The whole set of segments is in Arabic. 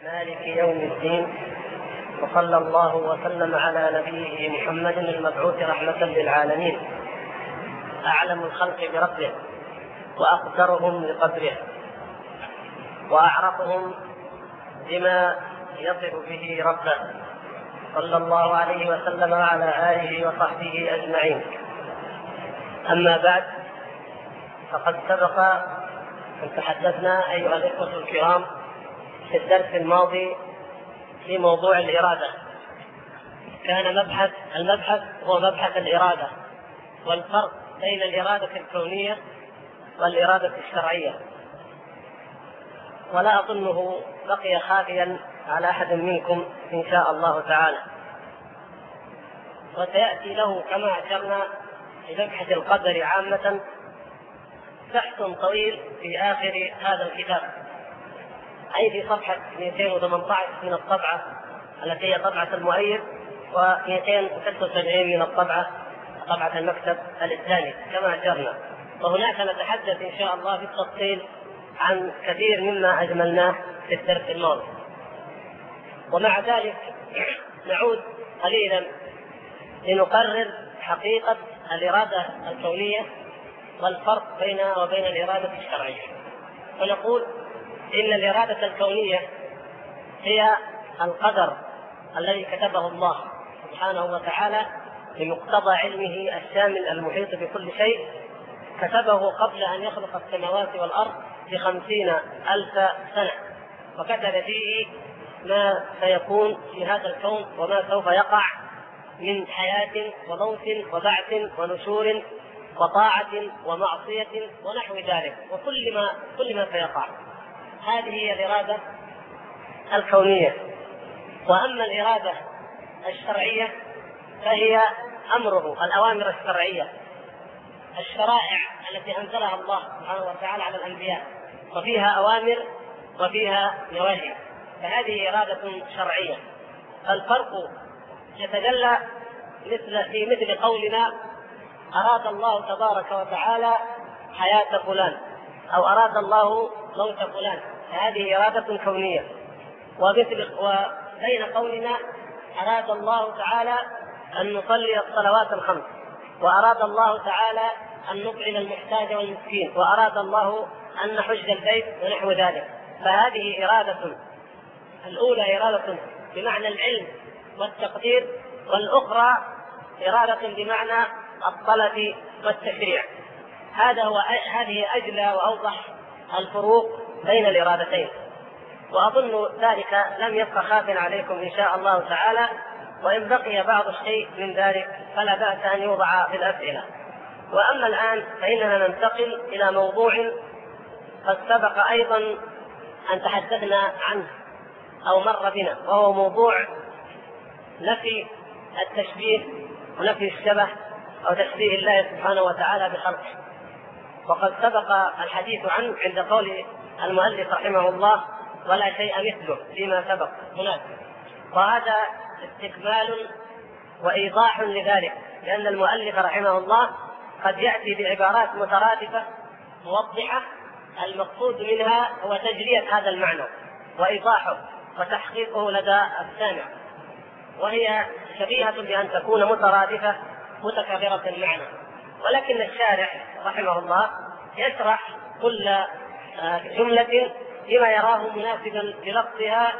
مالك يوم الدين، وصلى الله وسلم على نبيه محمد المبعوث رحمة للعالمين، أعلم الخلق بربه وأقدرهم لقدره وأعرفهم بما يصف به ربه، صلى الله عليه وسلم وعلى آله وصحبه أجمعين. أما بعد، فقد سبق أن تحدثنا أيها الإخوة الكرام في الدرس الماضي في موضوع الإرادة. كان المبحث هو مبحث الإرادة والفرق بين الإرادة الكونية والإرادة الشرعية، ولا أظنه بقي خافيا على أحد منكم إن شاء الله تعالى. وسيأتي له كما أشرنا في مبحث القدر عامة بحث طويل في آخر هذا الكتاب، أي في صفحة 218 من الطبعة التي هي طبعة المؤيد، و276 من طبعة المكتب الإسلامي كما أشرنا. وهناك نتحدث إن شاء الله بالتفصيل عن كثير مما أجملناه في الدرس الماضي. ومع ذلك نعود قليلا لنقرر حقيقة الإرادة الكونية والفرق بينها وبين الإرادة الشرعية. ونقول إن الإرادة الكونية هي القدر الذي كتبه الله سبحانه وتعالى بمقتضى علمه الشامل المحيط بكل شيء، كتبه قبل أن يخلق السماوات والأرض ب50,000 سنة، وكتب فيه ما سيكون في هذا الكون وما سوف يقع من حياة وموت وبعث ونشور وطاعة ومعصية ونحو ذلك، وكل ما سيقع. هذه هي الإرادة الكونية. وأما الإرادة الشرعية فهي أمره، الأوامر الشرعية، الشرائع التي أنزلها الله سبحانه وتعالى على الأنبياء، وفيها أوامر وفيها نواهي، فهذه إرادة شرعية. فالفرق يتجلى في مثل قولنا أراد الله تبارك وتعالى حياة فلان، أو أراد الله موت فلان، هذه إرادة كونية. وبين قولنا أراد الله تعالى أن نصلي الصلوات الخمس، وأراد الله تعالى أن نطعم المحتاج والمسكين، وأراد الله أن نحج البيت ونحو ذلك، فهذه إرادة. الأولى إرادة بمعنى العلم والتقدير، والأخرى إرادة بمعنى الطلب والتشريع. هذه أجلى وأوضح الفروق بين الإرادتين، وأظن ذلك لم يبق خاف عليكم إن شاء الله تعالى. وإن بقي بعض الشيء من ذلك فلا بأس أن يوضع في الأسئلة. وأما الآن فإننا ننتقل إلى موضوع قد سبق أيضا أن تحدثنا عنه أو مر بنا، وهو موضوع نفي التشبيه ونفي الشبه أو تشبيه الله سبحانه وتعالى بخلقه. وقد سبق الحديث عنه عند قول المؤلف رحمه الله ولا شيء مثله فيما سبق هناك، وهذا استكمال وإيضاح لذلك، لأن المؤلف رحمه الله قد يأتي بعبارات مترادفة موضحة، المقصود منها هو تجلية هذا المعنى وإيضاحه وتحقيقه لدى السامع، وهي شبيهة بأن تكون مترادفة متكررة المعنى. ولكن الشارح رحمه الله يشرح كل جملة لما يراه مناسبا بلفظها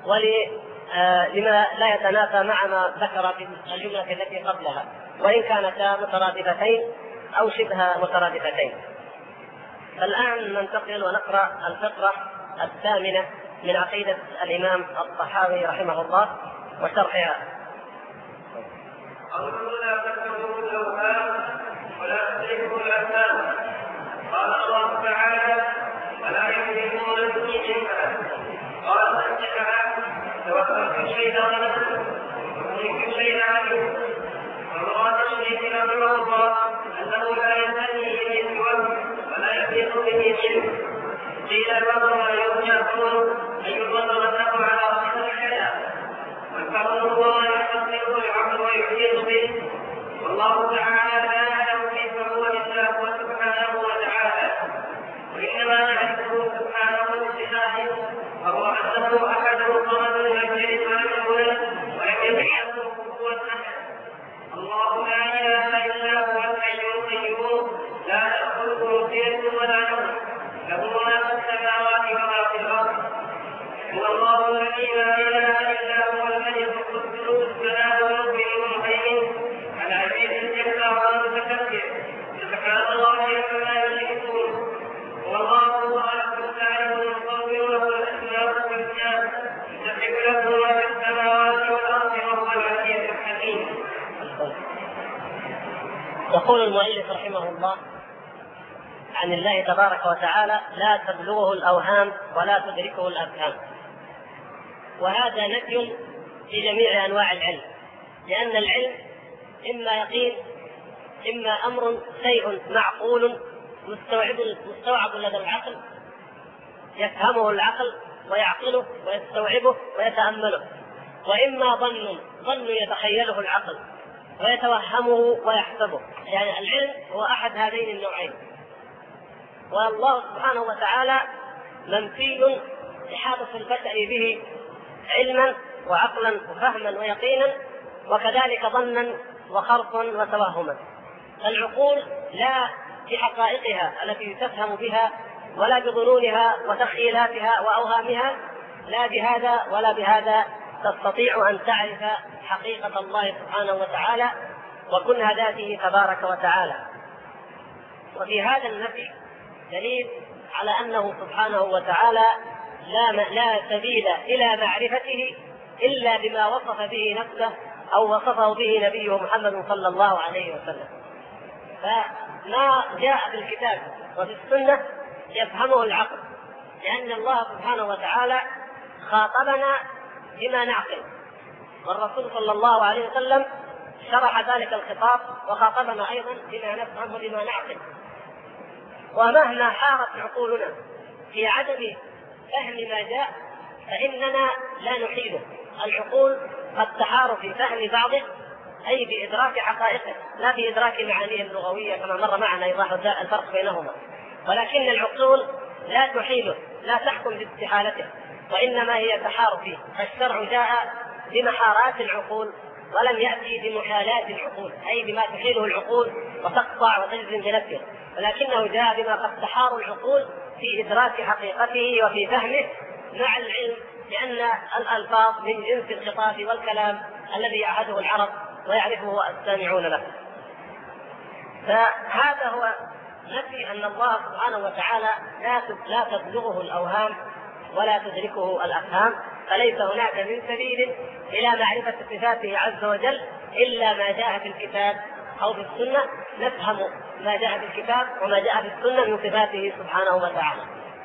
ولما لا يتنافى مع ما ذكر في الجملة التي قبلها، وإن كانتا مترادفتين أو شبه مترادفتين. فالآن ننتقل ونقرأ الفقرة 8 من عقيدة الإمام الطحاوي رحمه الله وشرحها. لا تتبعوا الأوهام ولا تتبعوا الأسباب. قال الله تعالى ولا يملكون الدنيا. قال تعالى توكل الشيطان وملك شيء عليم. ومراد الشيء رحمه الله أنه لا ينتهي به سواه ولا يحيط به شيء. قيل الوضع لا يكون أن يفضل له على صفة الحياة، وكون الله يقدر العبد ويحيط به، والله تعالى لا يعلم كيف هو الله سبحانه وتعالى، وإنما نعرفه سبحانه بصفاته، فهو أنه أحد هو الله الذي لا اله الا هو الملك القدوس السلام المؤمن المهيمن العزيز الجبار المتكبر سبحان الله عما يشركون. هو الله تبارك وتعالى المصور له الاسماء الحسنى يسبح له ما في السماوات والارض وهو العزيز الحكيم. يقول المؤلف رحمه الله عن الله تبارك وتعالى: لا تبلغه الأوهام ولا تدركه الأفهام. وهذا نفي في جميع أنواع العلم، لأن العلم إما يقين إما أمر شيء معقول مستوعب لدى العقل، يفهمه العقل ويعقله ويستوعبه ويتأمله، وإما ظن يتخيله العقل ويتوهمه ويحسبه. يعني العلم هو أحد هذين النوعين. والله سبحانه وتعالى منفي إحاطة البشر به علما وعقلا وفهما ويقينا، وكذلك ظنا وخرصا وتوهما. العقول لا بحقائقها التي تفهم بها ولا بظنونها وتخيلاتها وأوهامها، لا بهذا ولا بهذا تستطيع أن تعرف حقيقة الله سبحانه وتعالى وكنه ذاته تبارك وتعالى. وفي هذا النفي دليل على أنه سبحانه وتعالى لا سبيل إلى معرفته إلا بما وصف به نفسه أو وصفه به نبيه محمد صلى الله عليه وسلم. فما جاء في الكتاب وفي السنة يفهمه العقل، لأن الله سبحانه وتعالى خاطبنا بما نعقل، والرسول صلى الله عليه وسلم شرح ذلك الخطاب وخاطبنا أيضا بما نفهم وبما نعقل. ومهما حارت عقولنا في عدم فهم ما جاء فإننا لا نحيله. العقول قد تحار في فهم بعضه، أي بإدراك حقائقه لا بإدراك معانيه اللغوية كما مر معنا إيضاح الفرق بينهما، ولكن العقول لا تحيله، لا تحكم باستحالته، وإنما هي تحار فيه. فالشرع جاء بمحارات العقول ولم يأتي بمحالات العقول، أي بما تحيله العقول وتقطع وتجزم بنفسه، ولكنه جاء بما قد تحار العقول في إدراك حقيقته وفي فهمه مع العلم، لأن الألفاظ من جنس الخطاب والكلام الذي يعهده العرب ويعرفه السامعون له. فهذا هو نفي أن الله سبحانه وتعالى لا تبلغه الأوهام ولا تدركه الأفهام، فليس هناك من سبيل إلى معرفة صفاته عز وجل إلا ما جاء في الكتاب أو في السنة. نفهم ما جاء في الكتاب وما جاء في السنة من صفاته سبحانه وتعالى.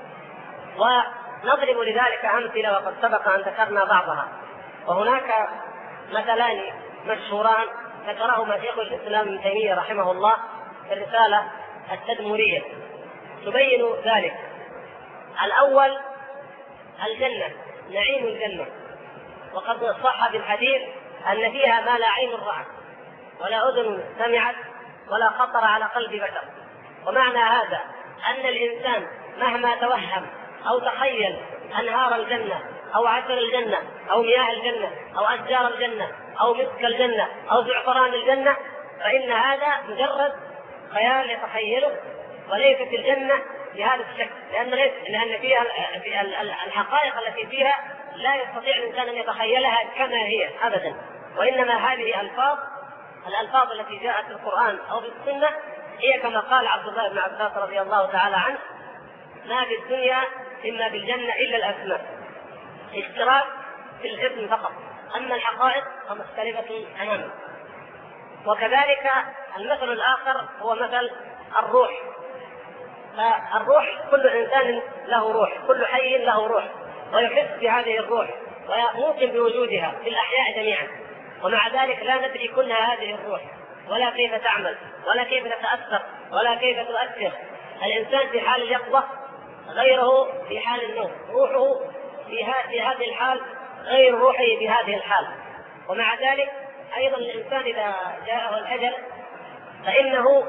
ونضرب لذلك أمثلة وقد سبق أن ذكرنا بعضها. وهناك مثلان مشهوران ذكرهما شيخ الإسلام ابن تيمية رحمه الله في الرسالة التدمرية تبين ذلك. الأول الجنة، نعيم الجنة، وقد صح بالحديث أن فيها ما لا عين رأت ولا أذن سمعت ولا خطر على قلب بشر. ومعنى هذا أن الإنسان مهما توهم أو تخيل أنهار الجنة أو عسل الجنة أو مياه الجنة أو أشجار الجنة أو مسك الجنة أو زعفران الجنة، فإن هذا مجرد خيال يتخيله وليست الجنة بهذا الشكل، لأن فيها الحقائق التي فيها لا يستطيع الإنسان أن يتخيلها كما هي أبدا، وإنما هذه الألفاظ التي جاءت في القرآن أو في السنة هي كما قال عبد الله بن عباس رضي الله تعالى عنه: ما في الدنيا إما بالجنة إلا الأسماء، اشتراك في الاسم فقط، أما الحقائق فمختلفة تماما. وكذلك المثل الآخر هو مثل الروح. فالروح كل إنسان له روح، كل حي له روح، ويحس بهذه الروح ويمكن بوجودها في الأحياء جميعا، ومع ذلك لا ندري كلها هذه الروح ولا كيف تعمل ولا كيف تتأثر ولا كيف تؤثر. الإنسان في حال اليقظة غيره في حال النوم، روحه في هذه الحال غير روحه في هذه الحال. ومع ذلك أيضا الإنسان إذا جاءه الأجل فإنه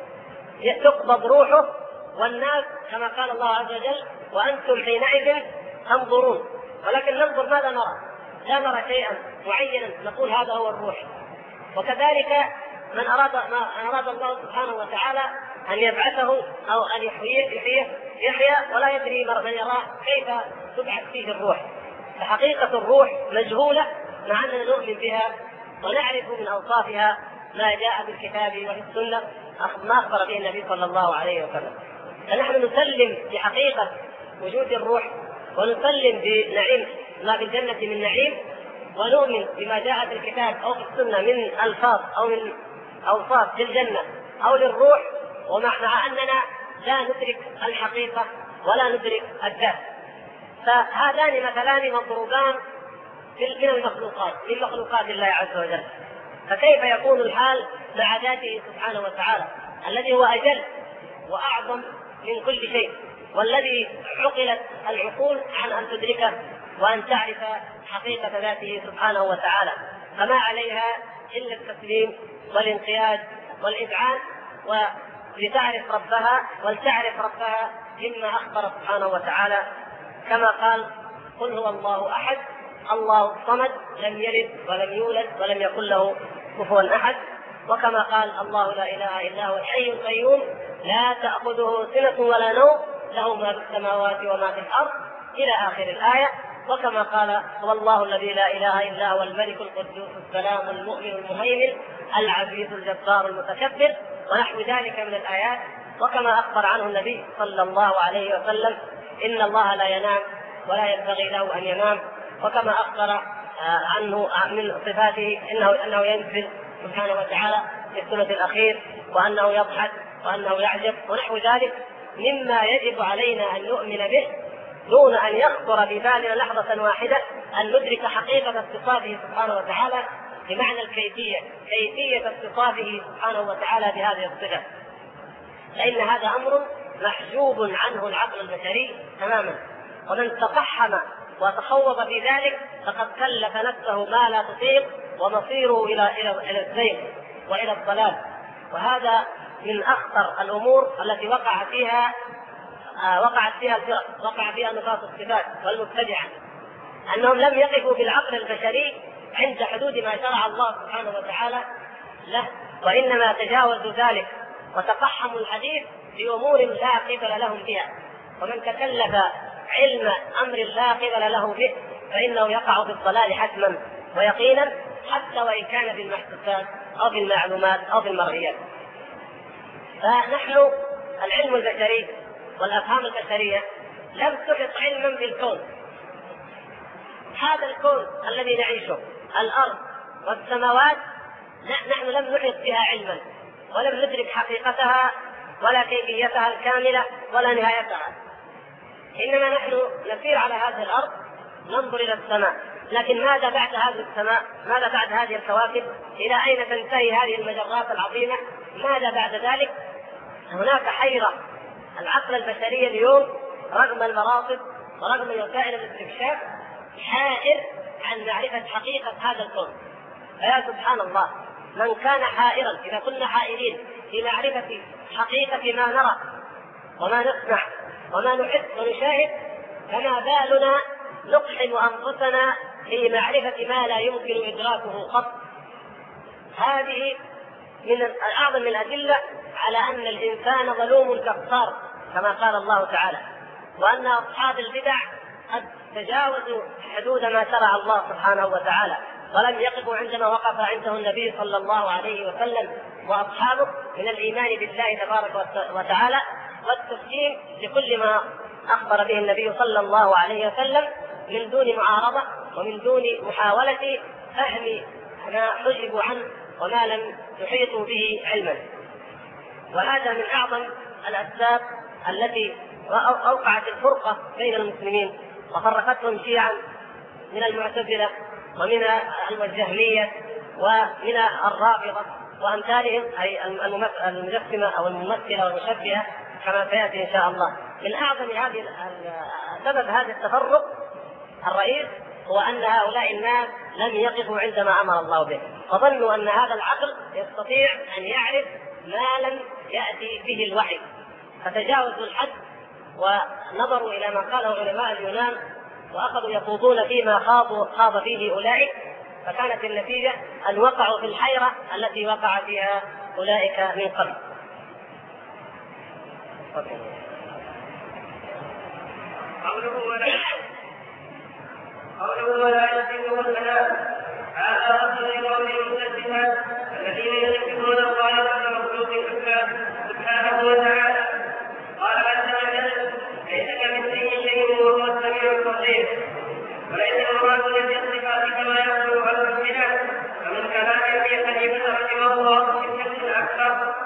تقبض روحه، والناس كما قال الله عز وجل: وأنتم حينئذ تنظرون. ولكن ننظر ماذا نرى؟ لا نرى شيئا معينا نقول هذا هو الروح. وكذلك من أراد الله سبحانه وتعالى أن يبعثه أو أن يحيى ولا يدري من يراه كيف تبعث فيه الروح، فحقيقة الروح مجهولة مع أننا نؤمن بها ونعرف من أوصافها ما جاء في الكتاب وفي السنة ما أخبر به النبي صلى الله عليه وسلم. فنحن نسلم بحقيقة وجود الروح، ونسلم بنعيم ما في الجنة من نعيم، ونؤمن بما جاء في الكتاب أو في السنة من ألفاظ أو من أوصاف للجنة أو للروح، ومع أننا لا ندرك الحقيقة ولا ندرك الذات. فهذان مثلان مضروبان من مخلوقات الله عز وجل. فكيف يكون الحال مع ذاته سبحانه وتعالى الذي هو أجل وأعظم من كل شيء، والذي عقلت العقول عن أن تدركه وأن تعرف حقيقة ذاته سبحانه وتعالى، فما عليها إلا التسليم والانقياد والإذعان ولتعرف ربها ولتعرف ربها مما أخبر سبحانه وتعالى، كما قال: قل هو الله أحد الله الصمد لم يلد ولم يولد ولم يكن له كفوا أحد، وكما قال: الله لا إله إلا هو الحي القيوم لا تأخذه سنة ولا نوم له ما في السماوات وما في الأرض إلى آخر الآية، وكما قال: هو الله الذي لا إله إلا هو الملك القدوس السلام المؤمن المهيمن العزيز الجبار المتكبر، ونحو ذلك من الآيات. وكما أخبر عنه النبي صلى الله عليه وسلم: إن الله لا ينام ولا ينبغي له أن ينام. وكما أخبر عنه من صفاته أنه ينزل سبحانه وتعالى في الثلث الأخير، وأنه يضحك وأنه يعجب، ونحو ذلك مما يجب علينا أن نؤمن به دون أن يخطر ببالنا لحظة واحدة أن ندرك حقيقة اتصافه سبحانه وتعالى بمعنى الكيفية، كيفية اتصافه سبحانه وتعالى بهذه الصفة، فإن هذا أمر محجوب عنه العقل البشري تماما. ومن تقحم وتخوض في ذلك فقد كلف نفسه ما لا تطيق، ومصيره إلى الزيغ وإلى الضلال. وهذا من أخطر الأمور التي وقعت فيها الفرق، وقع فيها نفاة الصفات والمبتدعة، أنهم لم يقفوا بالعقل البشري عند حدود ما شرع الله سبحانه وتعالى له، وإنما تجاوزوا ذلك وتقحموا الحديث بأمور لا قبل لهم بها. ومن تكلف علم أمر لا قبل له به فإنه يقع في الضلال حتما ويقينا، حتى وإن كان في المحسوسات أو في المعلومات أو في المرئيات. فنحن العلم البشري والأفهام البشرية لم تحط علما بالكون. هذا الكون الذي نعيشه، الأرض والسماوات، نحن لم نحط بها علما، ولم ندرك حقيقتها ولا كيفيتها الكاملة ولا نهايتها. إنما نحن نسير على هذه الأرض ننظر إلى السماء، لكن ماذا بعد هذه السماء؟ ماذا بعد هذه الكواكب؟ إلى أين تنتهي هذه المجرات العظيمة؟ ماذا بعد ذلك؟ هناك حيرة. العقل البشري اليوم رغم المراصد ورغم وسائل الاستكشاف حائر عن معرفة حقيقة هذا الكون. فيا سبحان الله، من كان حائرا، إذا كنا حائرين في معرفة حقيقة ما نرى وما نسمع وما نحس ونشاهد، فما بالنا نقحم أنفسنا في معرفة ما لا يمكن إدراكه قط. هذه من أعظم الأدلة على أن الإنسان ظلوم كفار كما قال الله تعالى، وأن أصحاب البدع قد تجاوزوا حدود ما شرع الله سبحانه وتعالى، ولم يقفوا عندما وقف عنده النبي صلى الله عليه وسلم وأصحابه من الإيمان بالله تبارك وتعالى والتسليم لكل ما أخبر به النبي صلى الله عليه وسلم من دون معارضة ومن دون محاولة فهم ما حجبوا عنه وما لم يحيطوا به علما. وهذا من أعظم الأسباب التي أوقعت الفرقة بين المسلمين وفرقتهم شيعا من المعتزلة ومن الجهمية ومن الرافضة وأمثالهم، أي المجسمة أو الممثلة والمشبهة كما سيأتي إن شاء الله. من أعظم سبب هذا التفرق الرئيس هو أن هؤلاء الناس لم يقفوا عندما أمر الله به، فظنوا أن هذا العقل يستطيع أن يعرف ما لم يأتي به الوحي، فتجاوزوا الحد ونظروا إلى ما قاله علماء اليونان وأخذوا يخوضون فيما خاض فيه أولئك، فكانت النتيجة أن وقعوا في الحيرة التي وقع فيها أولئك من قبل. قوله ولا يسلم الكلام هذا أصل لقول المسلمات الذين ينكرون الخالق المخلوق سبحانه وتعالى. قال عز وجل ليس كمثله شيء وهو السميع البصير. وليس المراد نفي الصفات كما يقول على الصفات فمن كلام ابي حنيفه رحمه الله في الشرك الاكبر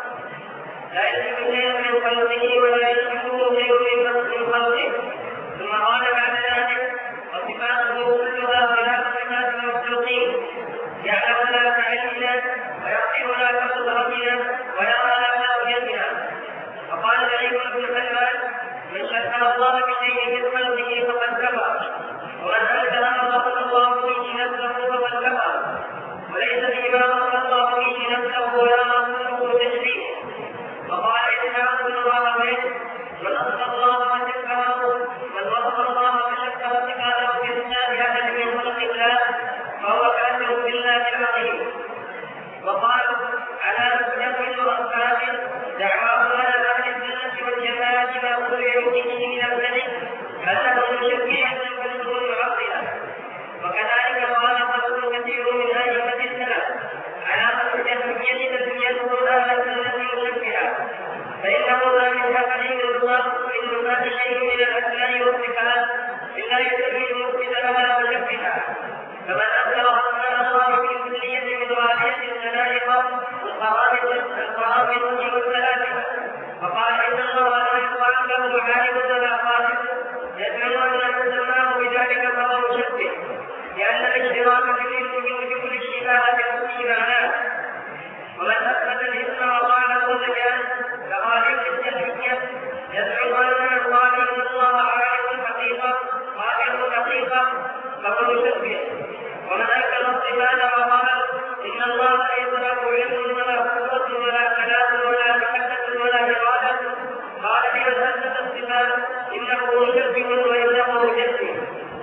لا يشرك شيئا من خلقه ولا يشركه شيء من خلقه. ثم قال بعد ذلك وصفاته كلها خلاف صفات المخلوقين يعلم لا كعلمنا ويقدر لا كقدرتنا ويرى لا كرؤيتنا. وقال علي بن سلمان من شبه الله بشيء من خلقه فقد كفر ومن انكر ما وصف الله به نفسه فقد كفر وليس فيما وصف الله به نفسه ولا رسوله تشبيه. وقال اسحاق بن راهويه من وصف الله فشبهه من وصف الله فشبه صفاته باسماء احد من خلق الله فهو كافر بالله العظيم. وقالوا على يقول اصحاب دعواهم على اهل السنه والجماعه ما اخبروا به من الكذب انهم مشبهه بالنور معطله. وكذلك قال قول كثير من ائمه السلف على ان الجهميه تسميتهم اهل السنه مشبهه فانه لا ينتفع الله من نفاذ شيء من الاسماء والصفات الا يسمي المفسد لها مشبهه. فمن انكر اسماء الله في كليه من غاليه الملائكه القرابطه والسلاسل فقال ان الله لا يقال له عالم ولا خالق يزعم ان من سماه بذلك فهو مشبه لان الاشتراك بوجوب الاشتباه في معناه. ومن اثبت الاسم وقال له مكان كغالب الجهميه يزعم ان الخالق الله عالم حقيقه قادر حقيقه فهو مشبه. ومن انكر الصفات وقال ان الله ليس له علم ولا قوه ولا كلام ولا محبه ولا اراده قال بمن اثبت الصفات انه مشبه وانه مجسم.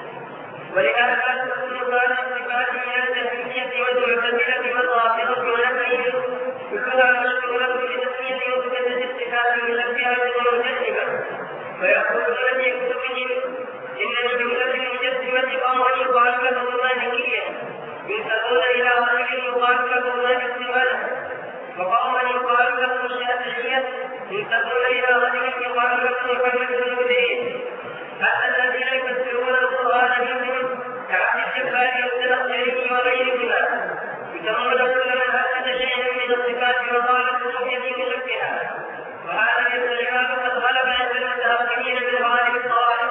ولهذا تكون بعض الصفات من الجهميه والمعتزله والرافضه ونحوهم كلها مشهوره بتسميه وصفه الصفات مشبهه ومجسمه ويقولون في كتبهم ان الجمله المجسمه قوما يقال لهم مالكيه ينسبون الى رجل يقال له مالك مالك وقوما يقال لهم الشافعيه ينسبون الى رجل يقال له محمد بن مدين. هذا الذين يفسرون القران منهم كعبد الجبار والتنقلي وغيرهما يسمون كل من اثبت شيئا من الصفات وقال الرؤيه مشبهه. وهذا الاستعمال قد غلب عند المتاخرين من غالب الطوائف.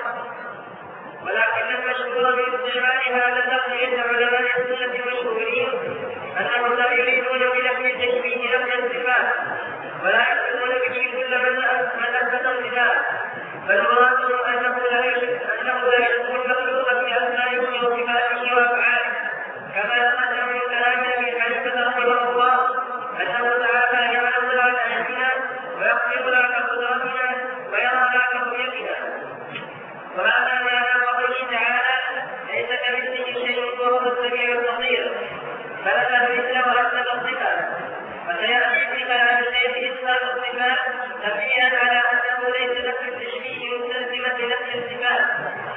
ولكن المشهور من استعمال هذا اللفظ عند علماء السنه المشهورين انهم لا يريدون بنفي تشبيه نفس الصفات ولا يقصدون به كل من اثبت الصفات بل مرادهم انه لا يشبه المخلوق في اسمائه وصفاته وافعاله كما يقدم من كلام ابي حنيفه رحمه الله انه تعالى يعلم لا كعلمنا ويقدر لا كقدرتنا ويرى لا كرؤيتنا. وهذا معنى قوله تعالى ليس كمثله شيء وهو السميع البصير فنفى مثله واثبت الصفات. وسياتي في كلام الشيخ اثبات الصفات تنبيها على انه ليس نفي التشبيه مستلزمه نفي الصفات.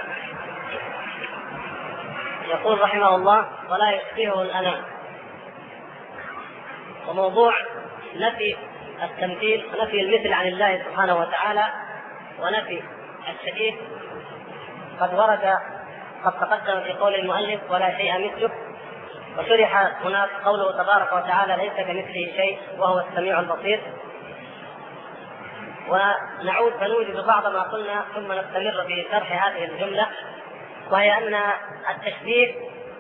يقول رحمه الله ولا يشبهه الانام. وموضوع نفي التمثيل ونفي المثل عن الله سبحانه وتعالى ونفي الشبيه قد تقدم في قول المؤلف ولا شيء مثله. وشرح هناك قوله تبارك وتعالى ليس كمثله شيء وهو السميع البصير. ونعود فنوجد بعض ما قلنا ثم نستمر في شرح هذه الجملة، وهي أن التشبيه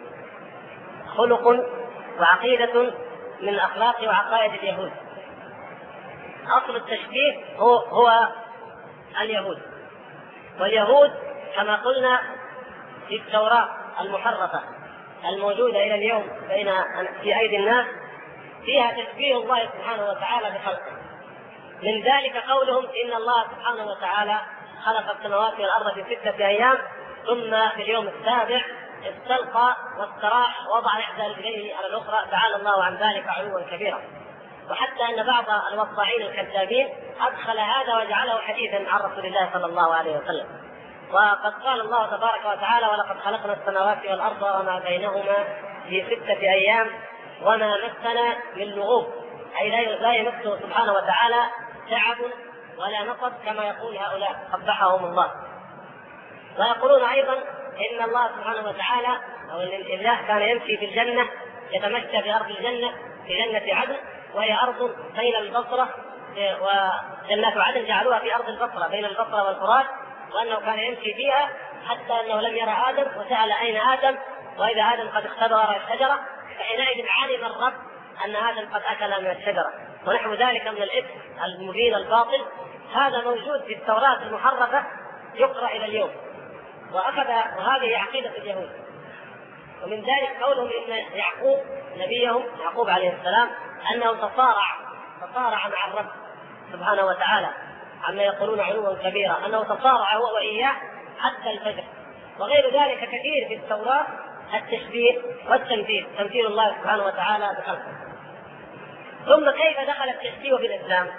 خلق وعقيدة من أخلاق وعقائد اليهود. أصل التشبيه هو اليهود، واليهود كما قلنا في التوراة المحرفة الموجودة إلى اليوم في أيدي الناس فيها تشبيه الله سبحانه وتعالى بخلقه. من ذلك قولهم إن الله سبحانه وتعالى خلق السماوات والأرض في 6 أيام ثم في اليوم السابع استلقى واستراح ووضع إحدى رجليه على الأخرى تعالى الله عن ذلك علوا كبيرا. وحتى أن بعض الوضاعين الكذابين أدخل هذا وجعله حديثا عن رسول الله صلى الله عليه وسلم. وقد قال الله تبارك وتعالى: ولقد خلقنا السماوات والأرض وما بينهما في 6 أيام وما مسنا من لغوب، أي لا يمسه سبحانه وتعالى تعب ولا نصب كما يقول هؤلاء قبحهم الله. ويقولون أيضا إن الله سبحانه وتعالى أو إن الله كان يمشي في الجنة، يتمشى في أرض الجنة في جنة عدن، وهي أرض بين البصرة، وجنات عدن جعلوها في أرض البصرة بين البصرة والفرات، وأنه كان يمشي فيها حتى أنه لم يرى آدم، وسأل أين آدم، وإذا آدم قد اختبر الشجرة، فحينئذ علم الرب أن آدم قد أكل من الشجرة، ونحو ذلك من الإثم المبين الباطل. هذا موجود في التوراة المحرفة يقرأ إلى اليوم، وهذه عقيدة اليهود. ومن ذلك قولهم إن يعقوب نبيهم يعقوب عليه السلام أنه تصارع مع الرب سبحانه وتعالى، عما يقولون علوا كبيرا، أنه تصارع هو وإياه حتى الفجر. وغير ذلك كثير في التوراة التشبيه والتمثيل، تمثيل الله سبحانه وتعالى بخلقه. ثم كيف دخل التشبيه في الإسلام؟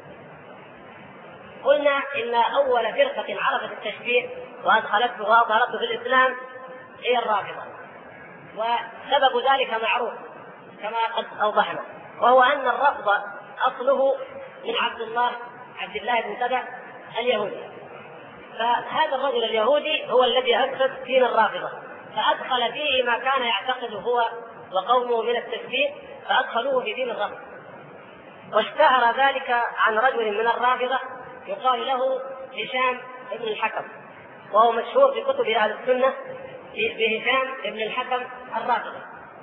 قلنا إن أول فرقة عرفت التشبيه وأظهرته في الإسلام هي الرافضة، وسبب ذلك معروف كما قد أوضحنا، وهو أن الرفض أصله من عبد الله بن سبأ اليهودي. فهذا الرجل اليهودي هو الذي أسس دين الرافضة، فأدخل فيه ما كان يعتقد هو وقومه من التشبيه، فأدخلوه في دين الرفض. واشتهر ذلك عن رجل من الرافضة يقال له هشام بن الحكم، وهو مشهور في كتب أهل السنة بهشام بن الحكم الرافضي.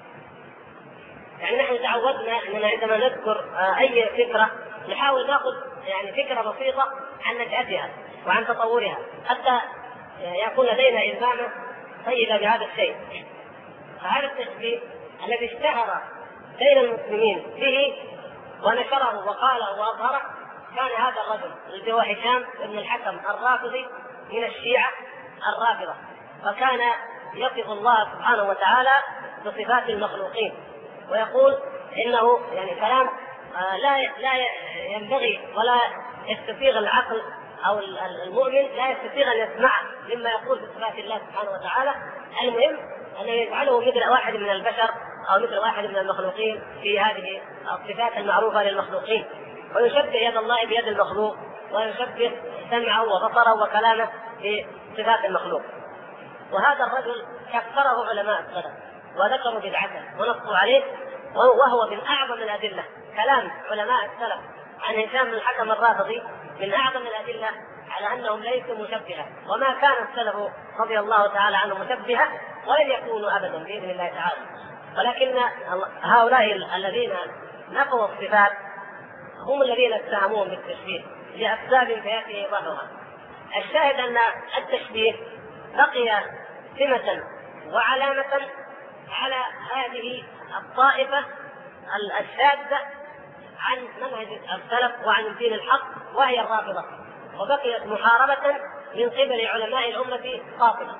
يعني نحن تعودنا أننا عندما نذكر أي فكرة نحاول نأخذ يعني فكرة بسيطة عن نشأتها وعن تطورها حتى يكون لدينا إلزامة طيبة بهذا الشيء. فهذا التشبيه الذي اشتهر بين المسلمين به ونشره وقاله وأظهره كان هذا الرجل الذي هو هشام بن الحكم الرافضي من الشيعة الرافضة، فكان يصف الله سبحانه وتعالى بصفات المخلوقين، ويقول إنه يعني كلام لا ينبغي ولا يستطيع العقل أو المؤمن لا يستطيع أن يسمع مما يقول في صفات الله سبحانه وتعالى. المهم أنه يجعله مثل واحد من البشر أو مثل واحد من المخلوقين في هذه الصفات المعروفة للمخلوقين، ويشبه يد الله بيد المخلوق، ويشبه سمعه وبصره وكلامه بصفات المخلوق. وهذا الرجل كفره علماء السلف وذكروا بدعته ونصوا عليه، وهو من أعظم الأدلة كلام علماء السلف عن هشام بن الحكم الرافضي من أعظم الأدلة على أنهم ليسوا مشبهة، وما كان السلف رضي الله تعالى عنهم مشبهة ولن يكونوا أبدا بإذن الله تعالى. ولكن هؤلاء الذين نفوا الصفات هم الذين اتهموهم بالتشبيه لأسباب سيأتي إيضاحها. الشاهد أن التشبيه بقي سمة وعلامة على هذه الطائفة الشاذة عن منهج السلف وعن الدين الحق، وهي الرافضة، وبقيت محاربة من قبل علماء الأمة قاطبة.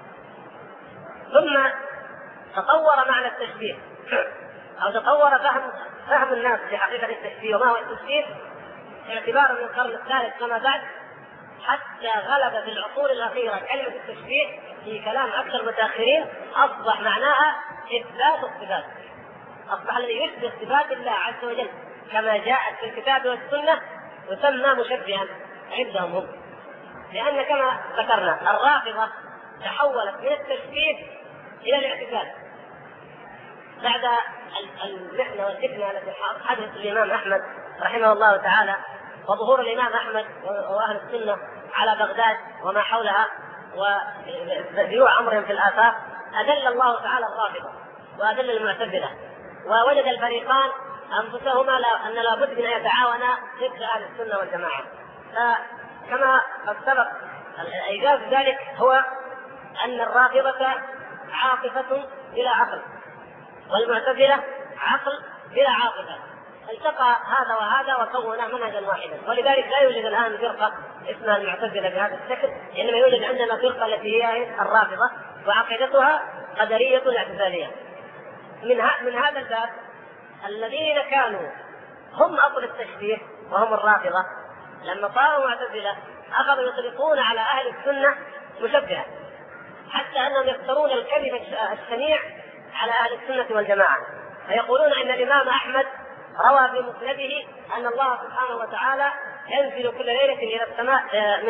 ثم تطور معنى التشبيه أو تطور فهم الناس لحقيقة التشبيه وما هو التشبيه اعتبارا من القرن الثالث كما بعد، حتى غلب في العصور الأخيرة كلمة التشبيه في كلام أكثر متأخرين أصبح معناها إثبات الصفات، أصبح الذي يثبت صفات الله عز وجل كما جاءت في الكتاب والسنة يسمى مشبها عندهم هم. لأن كما ذكرنا الرافضة تحولت من التشبيه إلى الاعتزال بعد المحنة والفتنة التي حدثت الإمام أحمد رحمه الله تعالى، وظهور الإمام أحمد وأهل السنة على بغداد وما حولها وذيوع أمرهم في الآفاق. أدل الله تعالى الرافضة وأدل المعتزلة، ووجد الفريقان أنفسهما أن لابد من أن يتعاونا ضد أهل السنة والجماعة. فكما قد سبق إيجاز ذلك هو أن الرافضة عاطفة بلا عقل، والمعتزلة عقل بلا عاطفة، التقى هذا وهذا وكونا منهجا واحدا. ولذلك لا يوجد الآن فرقة اسمها المعتزلة بهذا الشكل، إنما يوجد عندنا فرقة التي هي الرافضة وعقيدتها قدرية اعتزالية. من هذا الباب الذين كانوا هم أصل التشبيه وهم الرافضة لما صاروا معتزلة أخذوا يطلقون على أهل السنة مشبهة، حتى أنهم يفترون الكذب الشنيع على أهل السنة والجماعة، فيقولون إن الإمام أحمد روى في مسنده أن الله سبحانه وتعالى ينزل كل ليلة إلى السماء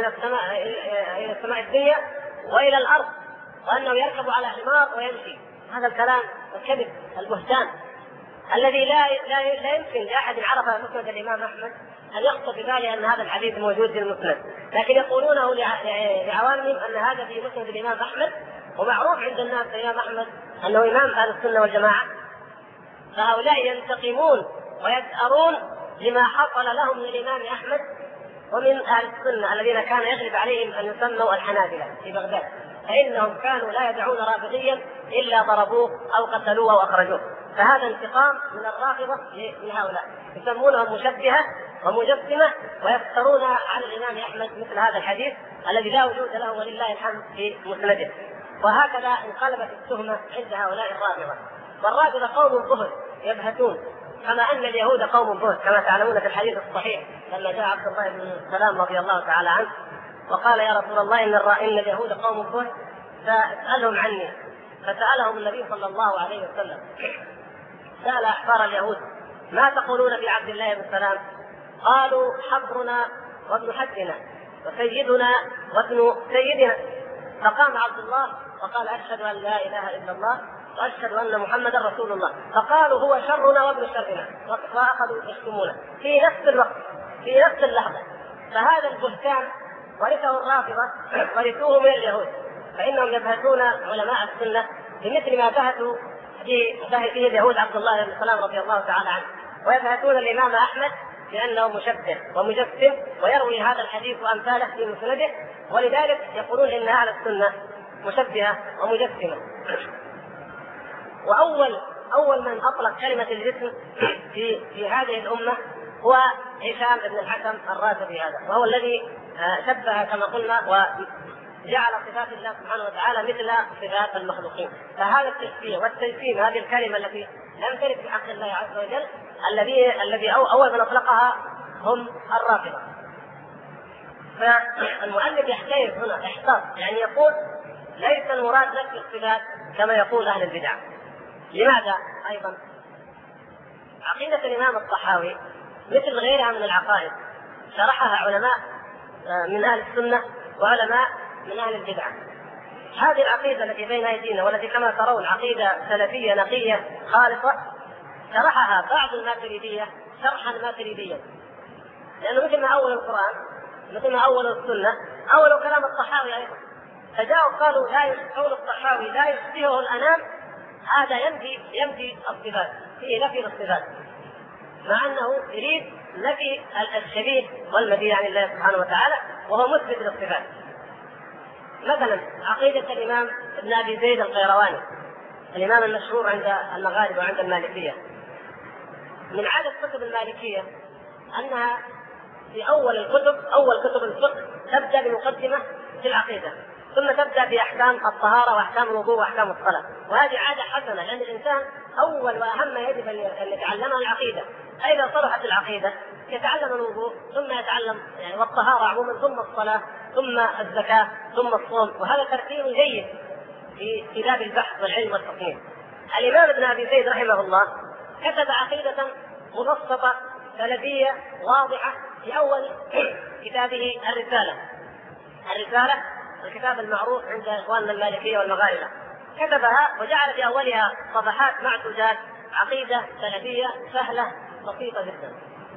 إلى السماء الدنيا وإلى الأرض، وأنه يركب على حمار ويمشي. هذا الكلام الكذب البهتان الذي لا يمكن لأحد عرف مسند الإمام أحمد أن يخطر بباله أن هذا الحديث موجود في المسند، لكن يقولونه لعوامهم أن هذا في مسند الإمام أحمد، ومعروف عند الناس الإمام أحمد أنه إمام أهل السنة والجماعة. فهؤلاء ينتقمون ويثأرون لما حصل لهم من الإمام أحمد ومن أهل السنة الذين كان يغلب عليهم أن يسموا الحنابلة في بغداد، فإنهم كانوا لا يدعون رافضيا إلا ضربوه أو قتلوه أو أخرجوه. فهذا انتقام من الرافضة لهؤلاء، يسمونهم مشبهة ومجسمة، ويفترون على الإمام أحمد مثل هذا الحديث الذي لا وجود له ولله الحمد في مسنده. وهكذا انقلبت التهمة عند هؤلاء الرافضة. والرافضة قوم بهت يبهتون، كما أن اليهود قوم بهت، كما تعلمون في الحديث الصحيح لما جاء عبد الله بن سلام رضي الله تعالى عنه وقال يا رسول الله إن اليهود قوم بهت فاسألهم عني، فسألهم النبي صلى الله عليه وسلم، سأل أحبار اليهود ما تقولون في عبد الله بن سلام؟ قالوا حبرنا وابن حدنا وسيدنا وابن سيدنا. فقام عبد الله وقال أشهد أن لا إله إلا الله وأشهد أن محمدا رسول الله. فقالوا هو شرنا وابن شرنا، وأخذوا يشتمونه في نفس الوقت في نفس اللحظة. فهذا البهتان ورثه الرافضة ورثوه من اليهود، فإنهم يبهتون علماء السنة بمثل ما بهتوا فيه اليهود عبد الله بن سلام رضي الله تعالى عنه، ويبهتون الإمام أحمد بأنه مشبه ومجسم ويروي هذا الحديث وأمثاله في مسنده، ولذلك يقولون إن أهل السنة مشبهة ومجسمة. وأول من أطلق كلمة الجسم في هذه الأمة هو هشام بن الحكم الرازي هذا، وهو الذي شبه كما قلنا وجعل صفات الله سبحانه وتعالى مثل صفات المخلوقين. فهذا التشبيه والتجسيم، هذه الكلمة التي لم ترد في حق الله عز وجل، الذي أول من أطلقها هم الرافضة. فالمؤلف يحتاج هنا إحساس، يعني يقول ليس المراد نفي الصفات كما يقول أهل البدع. لماذا؟ أيضا عقيدة الإمام الطحاوي مثل غيرها من العقائد شرحها علماء من أهل السنة وعلماء من أهل البدع. هذه العقيدة التي بين أيدينا والتي كما ترون عقيدة سلفية نقية خالصة شرحها بعض الماتريدية شرحا ماتريديا، لأنه مثل ما أول القرآن مثل ما أول السنة أول كلام الطحاوي أيضا. فجاءوا قالوا قول الطحاوي لا يشبهه الأنام، هذا ينفي الصفات، فيه نفي الصفات، مع أنه يريد نفي الشبيه والمديح عن الله سبحانه وتعالى وهو مثبت للصفات. مثلا عقيدة الإمام ابن أبي زيد القيرواني الإمام المشهور عند المغاربة وعند المالكية. من عادة كتب المالكية أنها في أول كتب الفقه تبدأ بمقدمة في العقيدة، ثم تبدأ بأحكام الطهارة وأحكام الوضوء وأحكام الصلاة، وهذه عادة حسنة، لأن الإنسان أول وأهم ما يجب أن يتعلمها العقيدة. فإذا صلحت العقيدة يتعلم الوضوء ثم يتعلم والطهارة عموما ثم الصلاة ثم الزكاة ثم الصوم، وهذا ترتيب جيد في كتاب البحث والعلم والتصنيف. الإمام ابن أبي زيد رحمه الله كتب عقيدة مبسطة سلفية واضحة في أول كتابه الرسالة الكتاب المعروف عند إخواننا المالكية والمغاربة، كتبها وجعل في أولها صفحات معدودات عقيدة سلفية سهلة بسيطة جدا.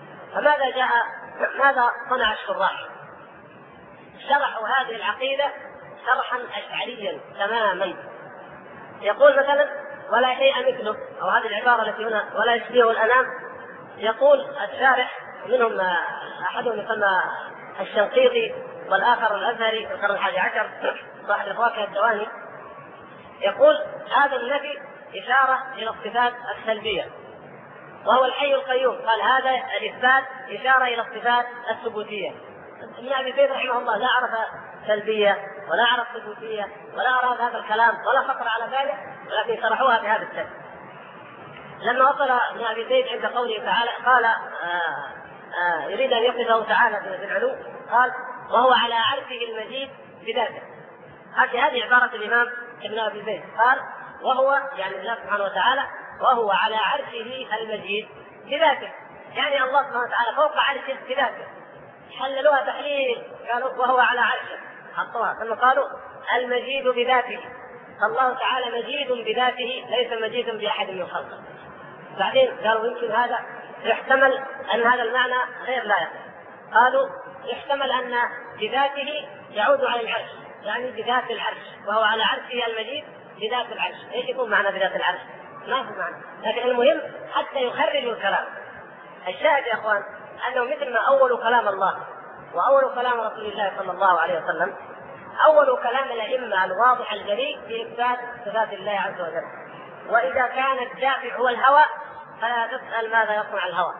ماذا صنع الشراح؟ شرحوا هذه العقيدة شرحا أشعريا تماما. يقول مثلا ولا شيء مثله، أو هذه العبارة التي هنا ولا يشبهه الأنام، يقول الشارح منهم أحدهم يسمى الشنقيطي والآخر الأزهري في القرن 11 صاحب الفواكه الدواني، يقول هذا النفي إشارة إلى الصفات السلبية وهو الحي القيوم، قال هذا الإثبات إشارة إلى الصفات الثبوتية. ابن أبي زيد رحمه الله لا عرف سلبية ولا عرف ثبوتية ولا أراد هذا الكلام ولا خطر على باله، ولكن شرحوها بهذا الشكل. لما وصل ابن أبي زيد عند قوله تعالى قال يريد أن يصفه تعالى بالعلو، قال وهو على عرشه المجيد بذاته. هذه عبارة الإمام ابن أبي زيد، قال وهو يعني الله سبحانه وتعالى وهو على عرشه المجيد بذاته، يعني الله سبحانه وتعالى فوق عرشه بذاته. حللوها تحليل، قالوا وهو على عرشه، حطوها ثم قالوا المجيد بذاته، الله تعالى مجيد بذاته ليس مجيد بأحد من خلقه. بعدين قالوا يمكن هذا يحتمل أن هذا المعنى غير لائق، قالوا يحتمل أن بذاته يعود على العرش، يعني بذات العرش، وهو على عرشه المجيد بذات العرش. ايش يكون معنى بذات العرش؟ ما في معنى، لكن المهم حتى يخرجوا الكلام. الشاهد يا اخوان انه مثل ما اول كلام الله واول كلام رسول الله صلى الله عليه وسلم اول كلام الائمه الواضح الجلي في اثبات صفات الله عز وجل. واذا كان الدافع هو الهوى فلا تسال ماذا يصنع الهوى.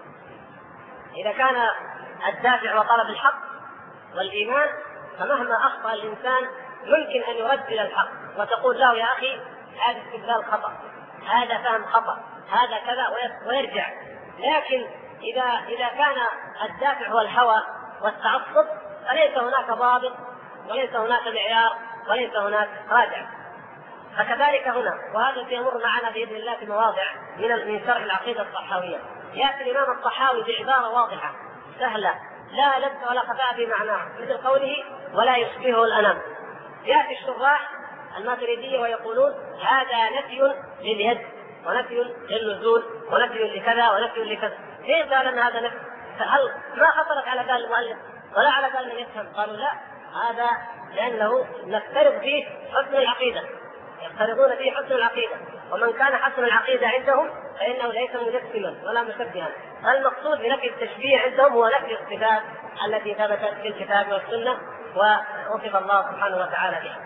اذا كان الدافع هو طلب الحق والايمان فمهما اخطا الانسان ممكن ان يرد الحق وتقول له يا اخي هذا استدلال خطا، هذا فهم خطا، هذا كذا، ويرجع. لكن اذا كان الدافع هو الهوى والتعصب فليس هناك ضابط وليس هناك معيار وليس هناك راجع. فكذلك هنا، وهذا سيمر معنا باذن الله في مواضع من شرح العقيده الطحاويه. ياتي الامام الطحاوي بعباره واضحه سهله لا لبس ولا خفاء في معناه، مثل قوله ولا يشبهه الانام. ياتي الشراح الماتريديه ويقولون هذا نفي لليد ونفي للنزول ونفي لكذا ونفي لكذا. كيف قال ان هذا نفي؟ فهل ما خطرت على بال المؤلف ولا على بال من يفهم؟ قالوا لا، هذا لانه نفترض فيه حسن العقيده، يفترضون فيه حسن العقيده، ومن كان حسن العقيده عندهم فانه ليس مجسما ولا مشبها. المقصود بنفي التشبيه عندهم هو نفي الصفات التي ثبتت في الكتاب والسنه ووصف الله سبحانه وتعالى بها.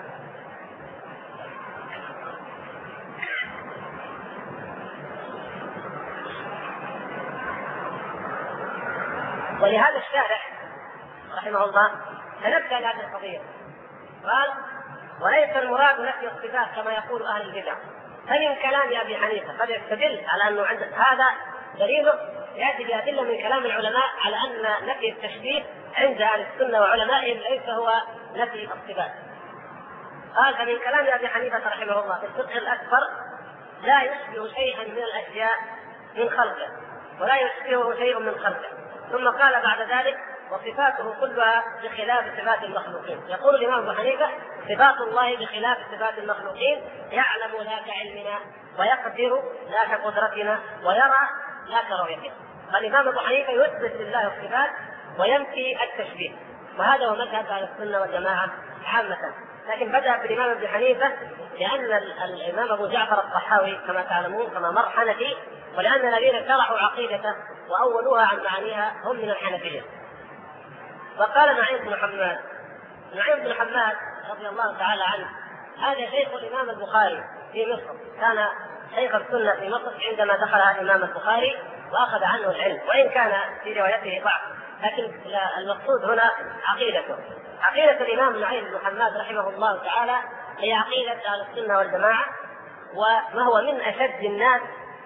ولهذا الشارح رحمه الله تنبه لهذه القضيه، قال وليس المراد نفي الصفات كما يقول اهل البدع. فمن كلام ابي حنيفه قد يستدل على انه عند هذا دليله ياتي بادله من كلام العلماء على ان نفي التشبيه عند اهل السنه وعلمائهم ليس هو نفي الصفات. قال فمن كلام ابي حنيفه رحمه الله في الفقه الاكبر لا يشبه شيئا من الاشياء من خلقه ولا يشبهه شيء من خلقه. ثم قال بعد ذلك وصفاته كلها بخلاف صفات المخلوقين. يقول الامام ابو حنيفه صفات الله بخلاف صفات المخلوقين، يعلم لا كعلمنا ويقدر لا كقدرتنا ويرى لا كرؤيتنا. فالامام ابو حنيفه يثبت لله الصفات وينفي التشبيه، وهذا هو مذهب اهل السنه والجماعه عامه. لكن بدا بالامام ابي حنيفه لان الامام ابو جعفر الطحاوي كما تعلمون كما مر حنفي، ولان الذين شرحوا عقيدته واولوها عن معانيها هم من الحنفيه. وقال نعيم بن حماد رضي الله تعالى عنه هذا شيخ الامام البخاري في مصر، كان شيخ السنه في مصر عندما دخلها الامام البخاري واخذ عنه العلم، وان كان في روايته ضعف، لكن المقصود هنا عقيدته. عقيده الامام نعيم بن حماد رحمه الله تعالى هي عقيده اهل السنه والجماعه، وما هو من اشد الناس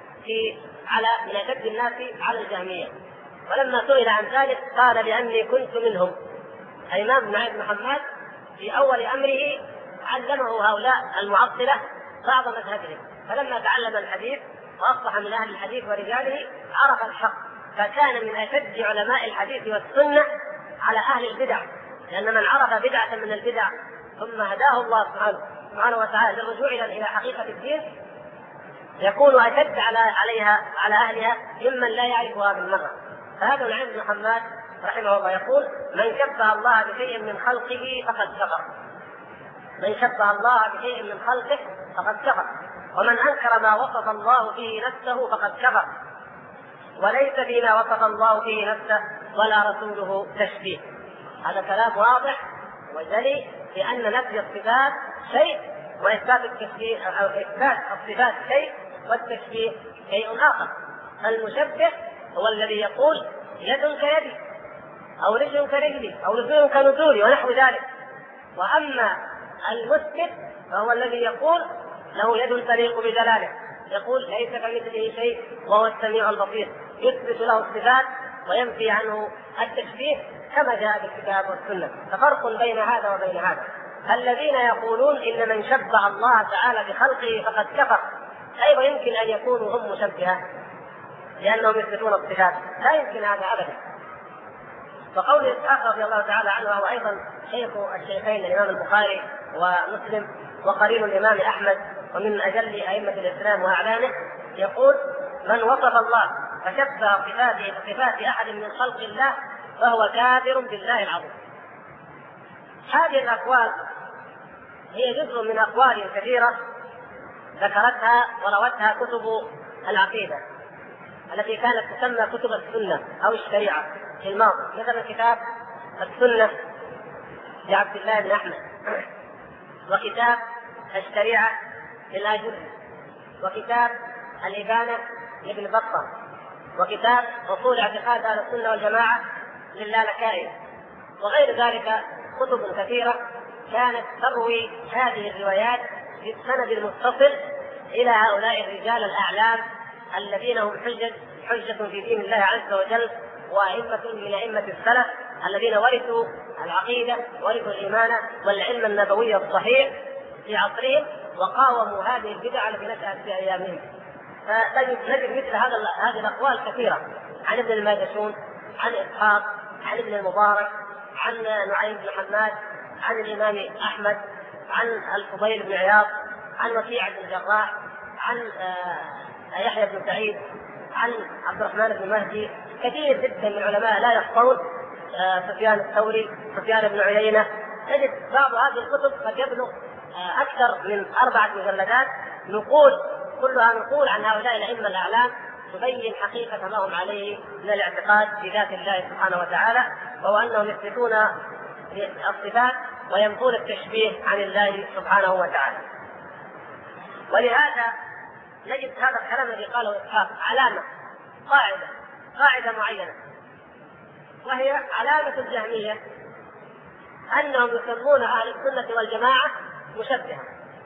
على الجهميه. ولما سئل عن ذلك قال لاني كنت منهم. الامام نعيم بن حماد في اول امره علمه هؤلاء المعطله بعض مذهبهم، فلما تعلم الحديث واصبح من اهل الحديث ورجاله عرف الحق، فكان من اشد علماء الحديث والسنه على اهل البدع، لان من عرف بدعه من البدع ثم هداه الله سبحانه وتعالى للرجوع الى حقيقه الدين يكون اشد على اهلها ممن لا يعرفها بالمره. فهذا نعيم بن حماد رحمه الله يقول من شبه الله بشيء من خلقه فقد كفر، من شبه الله بشيء من خلقه فقد كفر، ومن انكر ما وصف الله به نفسه فقد كفر، وليس فيما وصف الله به نفسه ولا رسوله تشبيه. هذا كلام واضح وجلي بان نفي الصفات شيء واثبات التشبيه او اثبات الصفات شيء والتشبيه شيء اخر. المشبه هو الذي يقول يد كيدي او رجل كرجلي او نزول كنزولي ونحو ذلك، واما المثبت فهو الذي يقول له يد تليق بجلاله، يقول ليس كمثله شيء وهو السميع البصير، يثبت له الصفات وينفي عنه التشبيه كما جاء بالكتاب والسنه. ففرق بين هذا وبين هذا. الذين يقولون إن من شبه الله تعالى بخلقه فقد كفر، كيف يمكن أن يكونوا هم مشبهة لأنهم يثبتون الصفات؟ لا يمكن هذا أبدا. وقول إسحاق رضي الله تعالى عنه وهو أيضا شيخ الشيخين الإمام البخاري ومسلم وقرين الإمام أحمد ومن أجل أئمة الإسلام وأعلامه، يقول: من وصف الله فشبه صفاته بصفات أحد من خلق الله فهو كافر بالله العظيم. هذه الأقوال هي جزء من أقوال كثيرة ذكرتها وروتها كتب العقيدة التي كانت تسمى كتب السنة أو الشريعة في الماضي، مثل كتاب السنة لعبد الله بن أحمد، وكتاب الشريعة للآجري، وكتاب الإبانة لابن بطة، وكتاب أصول اعتقاد أهل السنة والجماعة للالكائي، وغير ذلك كتب كثيرة كانت تروي هذه الروايات بالسند المتصل إلى هؤلاء الرجال الأعلام الذين هم حجة في دين الله عز وجل، وأئمة من أئمة السلف الذين ورثوا العقيدة ورثوا الإيمان والعلم النبوي الصحيح في عصرهم، وقاوموا هذه البدع التي نشأت في أيامهم. فنجد مثل هذه الأقوال كثيرة عن ابن الماجشون، عن إسحاق، عن ابن المبارك، عن نعيم بن حماد، عن الإمام أحمد، عن الفضيل بن عياض، عن وكيع بن الجراح، عن يحيى بن سعيد، عن عبد الرحمن بن مهدي، كثير جدا من العلماء لا يخفون، سفيان الثوري، سفيان بن عيينة. تجد بعض هذه الكتب قد يبلغ أكثر من 4 مجلدات نقول، كلها نقول عن هؤلاء الأئمة الأعلام تبين حقيقة ما هم عليه من الاعتقاد في ذات الله سبحانه وتعالى، وهو أنهم يثبتون الصفات وينفون التشبيه عن الله سبحانه وتعالى. ولهذا نجد هذا الكلام الذي قاله إسحاق علامة، قاعدة معينة، وهي علامة الجهمية أنهم يسمون أهل السنة والجماعة مشبهة.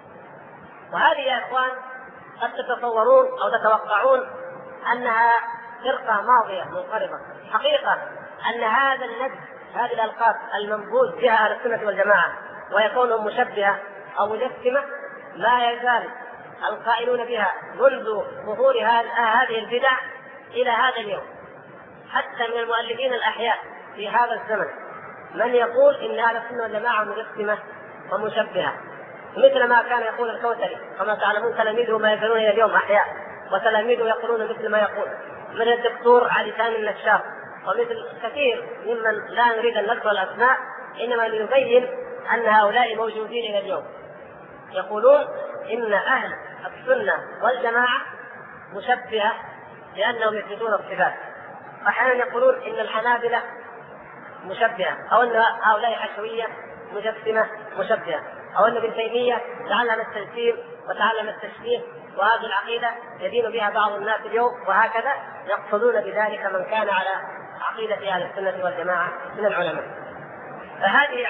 وهذه يا إخوان قد تتصورون أو تتوقعون أنها فرقة ماضية منقرضة. حقيقة أن هذا النجم، هذه الألقاب المنبوذ بها أهل السنة والجماعة ويكونهم مشبهة أو مجسمة، لا يزال القائلون بها منذ ظهور هذه البدع إلى هذا اليوم، حتى من المؤلفين الأحياء في هذا الزمن من يقول إن أهل السنة والجماعة مجسمة ومشبهة، مثل ما كان يقول الكوثري. كما تعلمون تلاميذه ما يزالون إلى اليوم أحياء، وتلاميذه يقولون مثل ما يقول، من الدكتور علي ثاني النشاف، ومثل كثير ممن لا نريد أن نذكر الأسماء، إنما لنبين أن هؤلاء موجودين إلى اليوم. يقولون إن أهل السنة والجماعة مشبهة لأنهم يثبتون الصفات. أحيانا يقولون إن الحنابلة مشبهة، أو أن هؤلاء حشوية مجسمة مشبهة، أو أن ابن تيمية تعلم التجسيم وتعلم التشبيه، وهذه العقيدة يدين بها بعض الناس اليوم، وهكذا يقصدون بذلك من كان على عقيدة أهل السنة والجماعة من العلماء. فهذه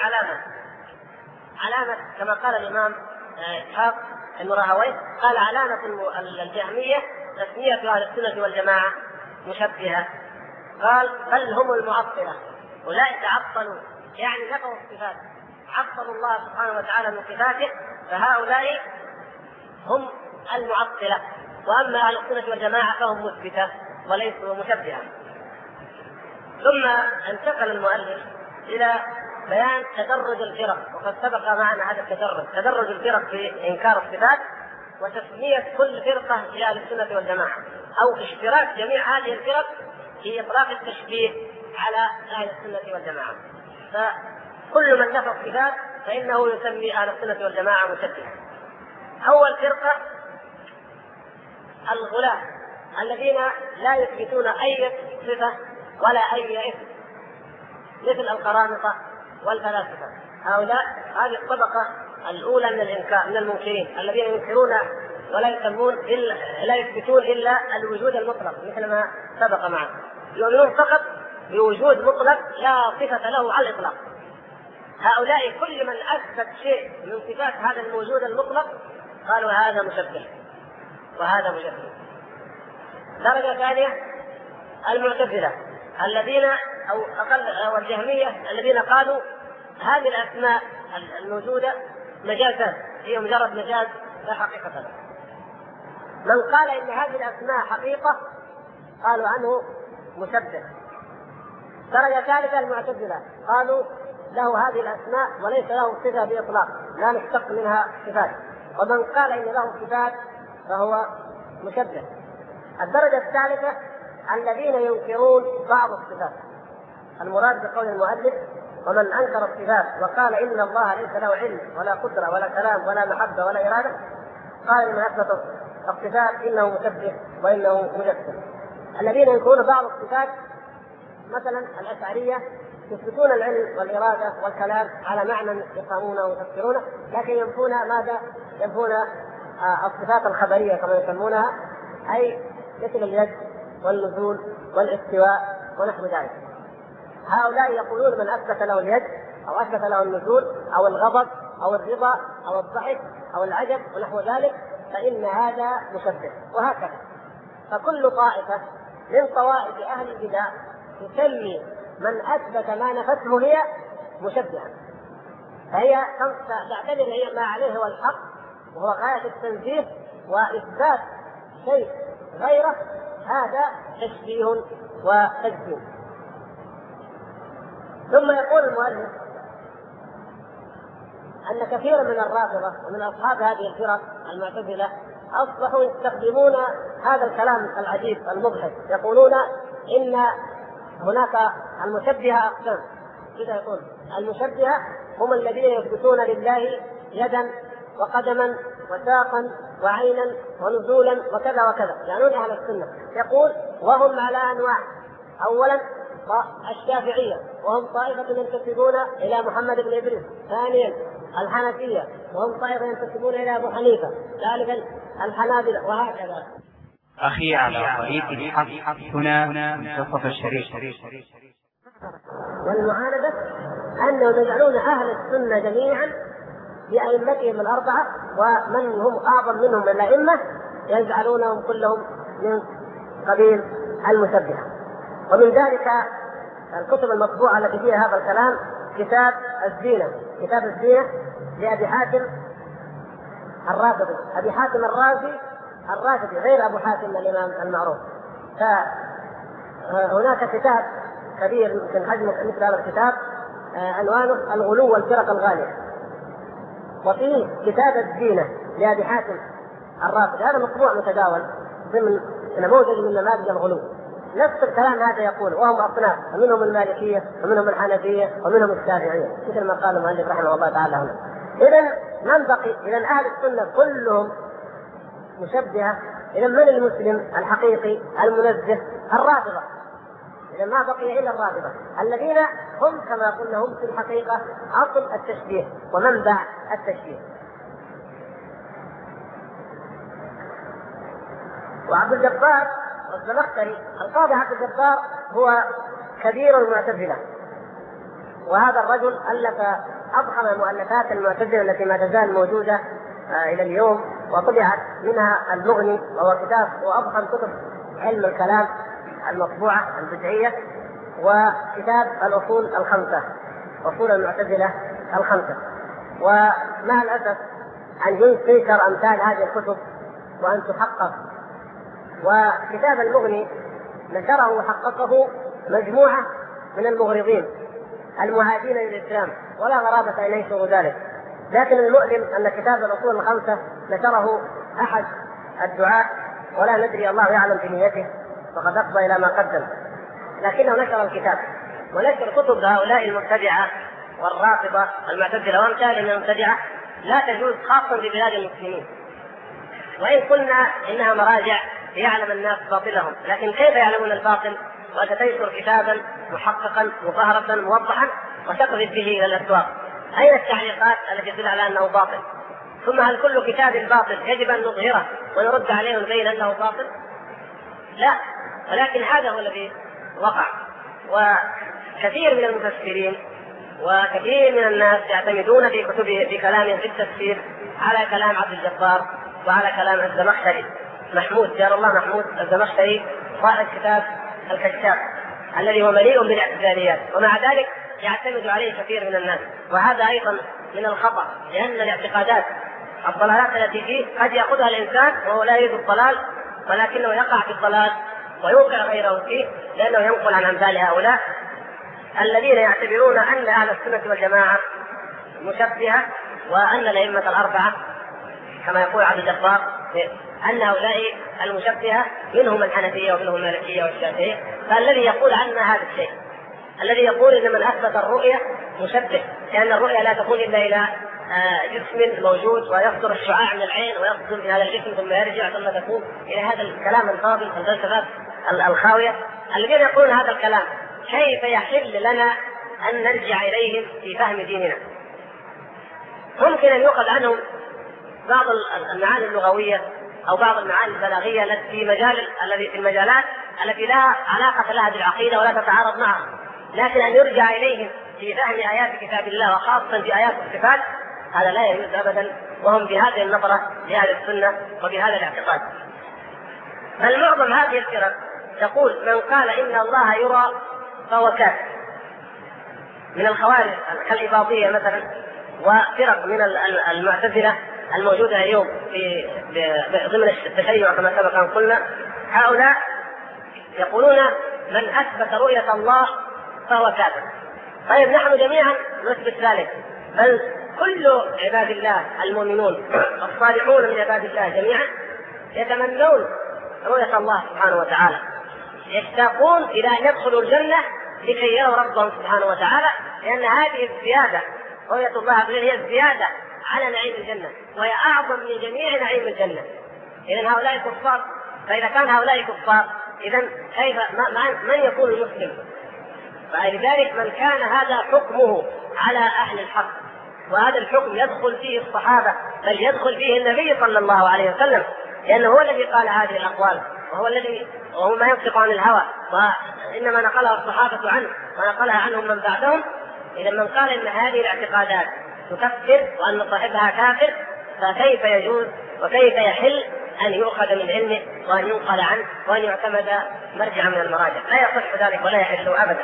علامة كما قال الإمام إسحاق بن راهويه، قال علامة الجهمية تسمية أهل السنة والجماعة مشبهة. قال بل هم المعطلة، أولئك عطلوا يعني نفوا الصفات، عطلوا الله سبحانه وتعالى من صفاته، فهؤلاء هم المعطلة، وأما أهل السنة والجماعة فهم مثبتة وليسوا مشبهة. ثم انتقل المؤلف إلى بيان تدرج الفرق، وقد سبق معنا هذا تدرج الفرق في إنكار الصفات، وتسمية كل فرقة لأهل السنة والجماعة، أو اشتراك جميع هذه الفرق في إطلاق التشبيه على أهل السنة والجماعة. فكل من نفى الصفات فإنه يسمي أهل السنة والجماعة مشبهة. أول فرقة الغلاة الذين لا يثبتون أي صفة ولا أي اسم، مثل القرامطة والفلاسفة. هؤلاء هذه الطبقة الأولى من الإنكار، من المنكرين الذين ينكرون ولا لا يثبتون إلا الوجود المطلق، مثل ما سبق معنا، يؤمنون فقط بوجود مطلق لا صفة له على الإطلاق. هؤلاء كل من أثبت شيء من صفات هذا الوجود المطلق قالوا هذا مشبه وهذا مشبه. درجة ثانية المعتزلة الذين أو الجهمية الذين قالوا هذه الأسماء الموجودة مجازات، هي مجرد مجاز لا حقيقة له. من قال إن هذه الأسماء حقيقة قالوا عنه مشبه. درجة ثالثة المعتزلة قالوا له هذه الأسماء وليس له صفة بإطلاق، لا نشتق منها صفات. ومن قال إن له صفات فهو مشبه. الدرجة الثالثة الذين ينكرون بعض الصفات. المراد بقول المؤلف ومن أنكر الصفات وقال إن الله ليس له علم ولا قدرة ولا كلام ولا محبة ولا إرادة، قال إن أثبت الصفات إنه مشبه وإنه مجسم. الذين ينكرون بعض الصفات مثلا الأشعرية يثبتون العلم والإرادة والكلام على معنى يفهمونه ويفسرونه، لكن ينفون ماذا؟ ينفون الصفات الخبرية كما يسمونها، أي مثل اليد والنزول والاستواء ونحو ذلك. هؤلاء يقولون من أثبت له اليد أو أثبت له النزول أو الغضب أو الرضا أو الضحك أو العجب ونحو ذلك فإن هذا مشبه، وهكذا. فكل طائفة من طوائف أهل البدع تسمي من أثبت ما نفته هي مشبهة، فهي تعتبر هي ما عليه هو الحق وهو غاية التنزيه، وإثبات شيء غيره هذا تشبيه وتجسيم. ثم يقول المؤلف أن كثيرا من الرافضة ومن أصحاب هذه الفرق المعتزلة أصبحوا يستخدمون هذا الكلام العجيب المضحك، يقولون إن هناك المشبهة أقسام. كذا يقول المشبهة هم الذين يثبتون لله يدا وقدما وساقا وعينا ونزولا وكذا وكذا، يعنون أهل السنة. يقول وهم على أنواع: أولا الشافعية وهم طائفة ينتسبون إلى محمد بن إدريس، ثانيا الحنفية وهم طائفة ينتسبون إلى أبو حنيفة، ثالثا الحنابلة، وهكذا. أخي على طريق الحق هنا منتصف الشريف. والمعاندة أنهم يجعلون أهل السنة جميعا بأئمتهم الأربعة ومن هم أعظم منهم من الأئمة يجعلونهم كلهم من قبيل المشبهة. ومن ذلك الكتب المطبوعة التي فيها هذا الكلام كتاب الزينة لأبي حاتم الرافضي، أبي حاتم الرافضي غير أبو حاتم الإمام المعروف. فهناك كتاب كبير يمكن حجمه مثل هذا الكتاب عنوانه الغلو والفرق الغالية، وفيه كتاب الزينة لأبي حاتم الرافضي، هذا مطبوع متداول ضمن نموذج من نماذج الغلو. نفس الكلام هذا يقول، وهم أصناف، ومنهم المالكية ومنهم الحنفية ومنهم الشافعية، مثل ما قال المؤلف رحمه الله تعالى هنا. إذن من بقي؟ إذن أهل السنة كلهم مشبهة. إذن من المسلم الحقيقي المنزه؟ الرافضة. إذن ما بقي إلا الرافضة الذين هم كما قلنا هم في الحقيقة أصل التشبيه ومنبع التشبيه. وعبد الجبار الزمخشري، القاضي عبد الجبار هو كبير المعتزلة، وهذا الرجل ألف أضخم مؤلفات المعتزلة التي ما تزال موجودة إلى اليوم، وطبعت منها المغني وهو كتاب وأضخم كتب علم الكلام المطبوعة البدعية، وكتاب الأصول الخمسة، أصول المعتزلة الخمسة. ومع الأسف أن ينشر أمثال هذه الكتب وأن تحقق. وكتاب المغني نشره وحققه مجموعة من المغرضين المهاجين للإسلام، ولا غرابة أن ينشروا ذلك. لكن المؤلم أن كتاب الأصول الخمسة نشره أحد الدعاة، ولا ندري، الله يعلم بنيته، فقد أفضى إلى ما قدم، لكنه نشر الكتاب. ونشر كتب هؤلاء المبتدعة والرافضة المعتزلة وأمثالهم من المبتدعة لا تجوز، خاصة في بلاد المسلمين. وإن قلنا إنها مراجع ليعلم الناس باطلهم، لكن كيف يعلمون الباطل وأنت تنشر كتابا محققا مفهرسا موضحا وتقذف به إلى الأسواق؟ أين التعليقات التي تدل على أنه باطل؟ ثم هل كل كتاب باطل يجب أن نظهره ونرد عليه ونبين أنه باطل؟ لا، ولكن هذا هو الذي وقع. وكثير من المفسرين وكثير من الناس يعتمدون في كتبه في كلامهم في التفسير على كلام عبد الجبار وعلى كلام الزمخشري محمود جار الله محمود الزمخشري صاحب كتاب الكشاف الذي هو مليء بالاعتزاليات، ومع ذلك يعتمد عليه كثير من الناس. وهذا أيضا من الخطأ، لأن الاعتقادات الضلالات التي فيه قد يأخذها الإنسان وهو لا يريد الضلال، ولكنه يقع في الضلال ويوقع غيره فيه، لأنه ينقل عن أمثال هؤلاء الذين يعتبرون أن أهل السنة والجماعة مشبهة، وأن الأئمة الأربعة كما يقول عبد الجبار أن هؤلاء المشبهة منهم الحنفية ومنهم المالكية والشافعية. فالذي يقول عنا هذا الشيء، الذي يقول إن من أثبت الرؤية مشبه، لأن الرؤية لا تكون إلا إلى جسم موجود ويصدر الشعاع من العين ويصدر في هذا الجسم ثم يرجع ثم تكون إلى هذا الكلام الفاضل الفلسفات الخاوية. الذين يقولون هذا الكلام كيف يحل لنا أن نرجع إليهم في فهم ديننا؟ ممكن أن يؤخذ عنهم بعض المعاني اللغوية أو بعض المعاني البلاغية التي في المجالات التي لا علاقة لها بالعقيدة ولا تتعارض معها، لكن أن يرجع إليهم في فهم آيات كتاب الله وخاصة في آيات الصفات هذا لا يجوز أبدا، وهم بهذه النظرة لأهل السنة وبهذا الاعتقاد. بل معظم هذه الفرق تقول من قال إن الله يرى فهو كافر، من الخوارج كالإباضية مثلا وفرق من المعتزلة الموجودة اليوم في ضمن التشيع كما سبق أن قلنا. هؤلاء يقولون من أثبت رؤية الله فهو كافر. طيب نحن جميعا نثبت ذلك، بل كل عباد الله المؤمنون الصالحون من عباد الله جميعا يتمنون رؤية الله سبحانه وتعالى، يشتاقون إلى أن يدخلوا الجنة لكي يروا ربهم سبحانه وتعالى، لأن هذه الزيادة رؤية الله هي الزيادة على نعيم الجنة، وهي أعظم من جميع نعيم الجنة. إذن هؤلاء كفار، فإذا كان هؤلاء كفار إذن كيف من يكون المسلم؟ فلذلك من كان هذا حكمه على أهل الحق، وهذا الحكم يدخل فيه الصحابة بل يدخل فيه النبي صلى الله عليه وسلم، لأنه هو الذي قال هذه الأقوال وهو ما ينطق عن الهوى، وإنما نقلها الصحابة عنه ونقلها عنهم من بعدهم. إذا من قال إن هذه الاعتقادات تكفر وأن صاحبها كافر فكيف يجوز وكيف يحل أن يؤخذ من علمه وأن ينقل عنه وأن يعتمد مرجعا من المراجع؟ لا يصح ذلك ولا يحل أبدا.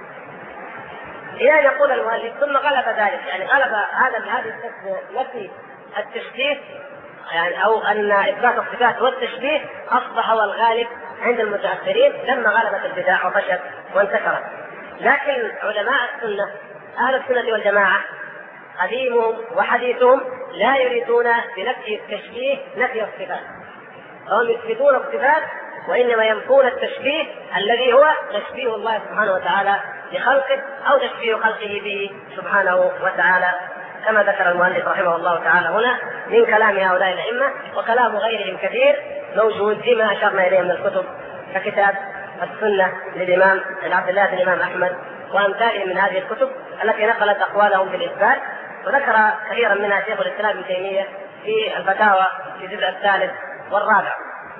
إذا يقول المؤلف ثم غلب ذلك، يعني غلب هذا نفي التشبيه، يعني أو أن إثبات الصفات والتشبيه أصبح هو الغالب عند المتأخرين لما غلبت البدع وفشت وانتشرت. لكن علماء السنة أهل السنة والجماعة قديمهم وحديثهم لا يريدون بنفي التشبيه نفي الصفات، فهم يثبتون الصفات وإنما ينفون التشبيه الذي هو تشبيه الله سبحانه وتعالى لخلقه أو تشبيه خلقه به سبحانه وتعالى، كما ذكر المؤلف رحمه الله تعالى هنا من كلام هؤلاء الأئمة، وكلام غيرهم كثير موجود فيما أشرنا إليه من الكتب ككتاب السنة للإمام عبد الله بن الإمام أحمد وأمثاله من هذه الكتب التي نقلت أقوالهم في الإثبات، وذكر كثيرا منها شيخ الإسلام ابن تيمية في الفتاوى في الجزء الثالث والرابع.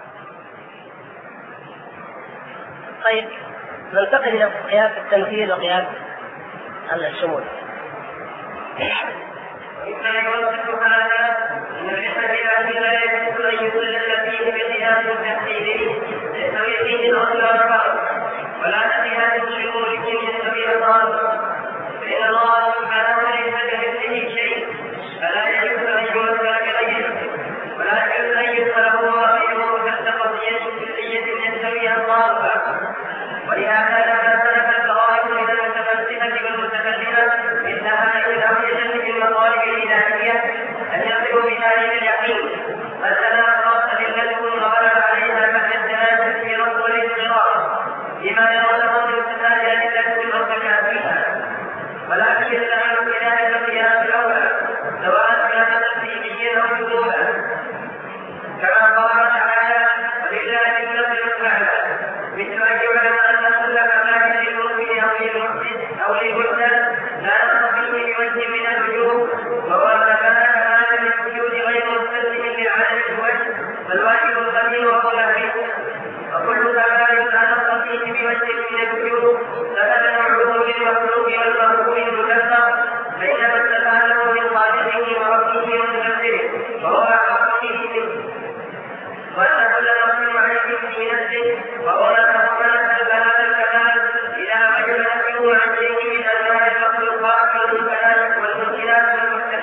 طيب ننتقل إلى قياس التمثيل وقياس الشمول. وإما يوصف هذا أن بحسب لا يجوز أن يدل فيه بقياس تحديدي يستوي فيه الأصل والفرق، ولا بقياس الشمول فيه يستوي الظاهر، فإن الله سبحانه ليس كمثله شيء فلا يجوز أن يوصف كغيره، ولا يجوز أن يدخله وغيره تحت قضية كلية يستوي الظاهر. ولهذا لما سلك الفرائض من المتفلسفة والمتكلمة مثل هذه الأمثلة من المطالب الإلهية أن يصلوا بذلك اليقين، فالتناقضت أدلتهم وغلب عليها بعد الدلالة في رد والانتظار بما يرونه من صفات أدلة المرتكع فيها، ولكن يستعمل بذلك القياس الأول سواء كان تفسيريا أو جمولا، كما قال تعالى ولله المثل الأعلى، مثل أن يعلم أن كل كمال للمؤمن أو للمحسن أو للمحسن لا نقص فيه بوجه من الوجوه، وهو ما كان كمال للوجود غير مستلزم لعدم الوجه فالواجب القديم وهو العلم، وكل كمال لا نقص فيه بوجه من الوجوه فبدل العلوم للمخلوق والمخلوق المكسر بينما استفاده من خالقه وربه ومكسره وهو أحق فيه منه، وأن كل نفس عليه في نفسه وهو نفسه نسب هذا الكمال إلى عجل نفسه عن شيء من أنواع المخلوقات والممكنات والممكنات والمحتملات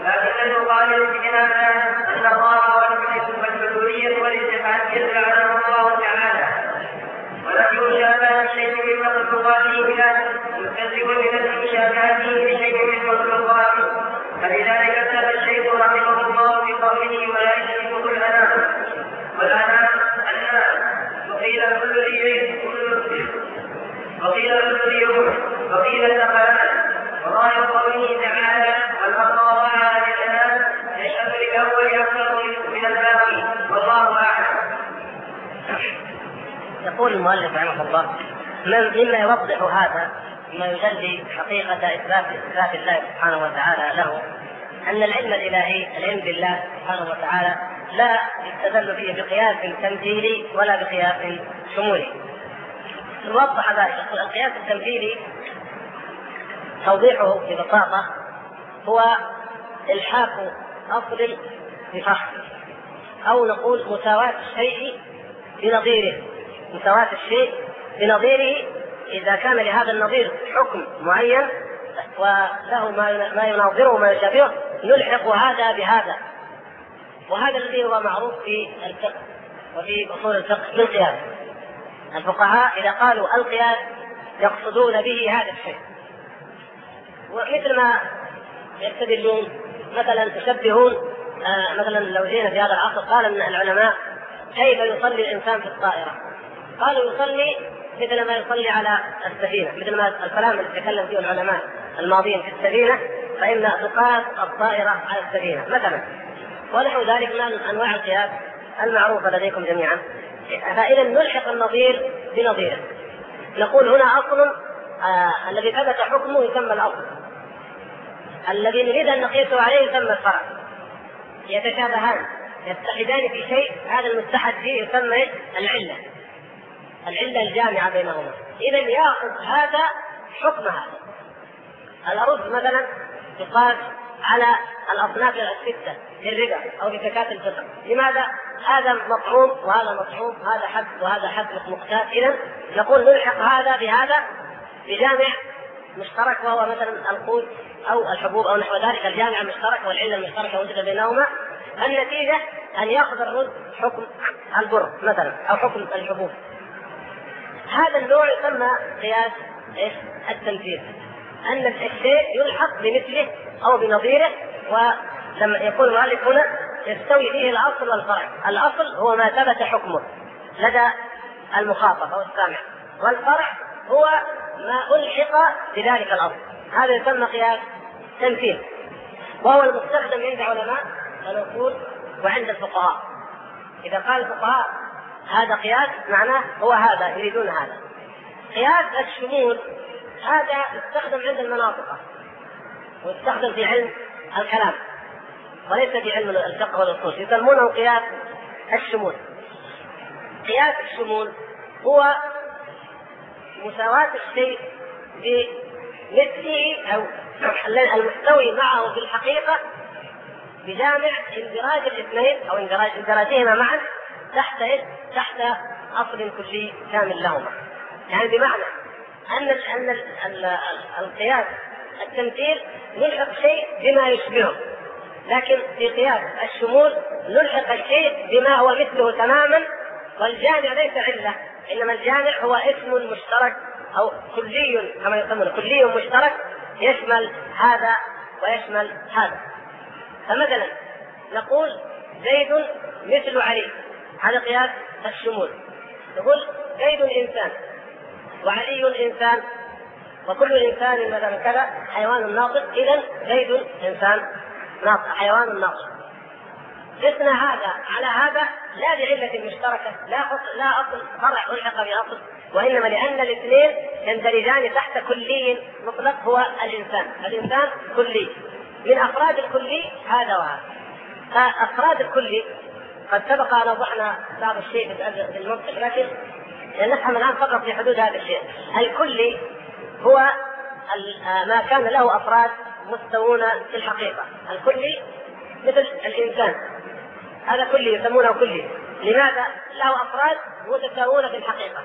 لكن يقال في هذا أن الله والبدوية والاتحاد جعله الله تعالى ولم يشابه شيء من مخلوقاته مستدرك من المشابهة لشيء من مخلوقاته فلذلك كتب الشيخ رحمه الله في قوله ولا يشركه الأنام والأنام الناس وقيل كل شيء وقيل كل يوم وقيل الثقلان وظاهر قوله تعالى والأطراف على الأنام يشهد للأول أكثر من الباقي والله أعلم. يقول المؤلف رحمه الله مما يوضح هذا ما يجلي حقيقة إثبات الله سبحانه وتعالى له أن العلم الإلهي العلم بالله سبحانه وتعالى لا يستدل فيه بقياس تمثيلي ولا بقياس شمولي. يوضح ذلك القياس التمثيلي توضيحه ببساطة هو إلحاق أصل بفحص أو نقول مساواة الشيء بنظيره، مساواة الشيء بنظيره إذا كان لهذا النظير حكم معين وله ما يناظره وما يشابهه نلحق هذا بهذا، وهذا الذي هو معروف في الفقه وفي أصول الفقه بالقياس. الفقهاء إذا قالوا القياس يقصدون به هذا الشيء، ومثل ما يستدلون مثلا تشبهون مثلا لو جينا في هذا العصر قال أن العلماء كيف يصلي الإنسان في الطائرة؟ قالوا يصلي مثل ما يصلي على السفينة، مثل ما الكلام اللي تكلم فيه العلماء الماضيين في السفينة فإن تقاس الطائرة على السفينة مثلا، ونحو ذلك من أنواع القياس المعروفة لديكم جميعا. فإذا نلحق النظير بنظيره، نقول هنا أصل الذي ثبت حكمه يسمى الأصل، الذي نريد أن نقيسه عليه يسمى الفرع، يتشابهان يتحدان في شيء، هذا المتحد فيه يسمى العلة الجامعة بينهما. إذا يأخذ هذا حكم هذا. الأرز مثلا تقاس على الأصناف الستة في الربا أو في زكاة الفطر، لماذا؟ هذا مطعوم وهذا مطعوم، هذا حد وهذا حد مقتات. إذا نقول نلحق هذا بهذا بجامع مشترك وهو مثلا القوت أو الحبوب أو نحو ذلك، الجامع المشترك والعلة المشتركة وجد بينهما، النتيجة أن يأخذ الرز حكم البر مثلا أو حكم الحبوب. هذا النوع يسمى قياس التمثيل، أن الشيء يلحق بمثله أو بنظيره، ولما يقول المؤلف هنا يستوي فيه الأصل والفرع. الأصل هو ما ثبت حكمه لدى المخاطب أو السامع، والفرع هو ما ألحق بذلك الأصل، هذا يسمى قياس تمثيل، وهو المستخدم عند علماء الأصول وعند الفقهاء. إذا قال الفقهاء هذا قياس معناه هو هذا، يريدون هذا. قياس الشمول هذا يستخدم عند المناطق ويستخدم في علم الكلام وليس في علم الفقه والأصول، يسمونه قياس الشمول. قياس الشمول هو مساواة الشيء بمثله أو المستوي معه في الحقيقة بجامع اندراج الاثنين أو اندراجهما معا تحت أصل كلي كامل لهما. يعني بمعنى أن القياس التمثيل نلحق شيء بما يشبهه، لكن في قياس الشمول نلحق الشيء بما هو مثله تماما، والجامع ليس علة، إنما الجامع هو اسم مشترك أو كلي كما يسمونه، كلي مشترك يشمل هذا ويشمل هذا. فمثلا نقول زيد مثل علي، هذا قياس الشمول. نقول زيد إنسان وعلي إنسان وكل إنسان مثلا كذا حيوان ناطق، إذن زيد إنسان ناطق حيوان ناطق. قسنا هذا على هذا لا بعلة مشتركة، لا أصل فرع ألحق بأصل، وإنما لأن الاثنين يندرجان تحت كلي مطلق هو الإنسان. الإنسان كلي، من أفراد الكلي هذا وهذا. فأفراد الكلي قد سبق أن وضحنا بعض الشيء في المنطق، لكن نفهم الآن فقط في حدود هذا الشيء. الكلي هو ما كان له أفراد مستوون في الحقيقة. الكلي مثل الإنسان، هذا كلي يسمونه كلي. لماذا؟ له أفراد متساوون في الحقيقة،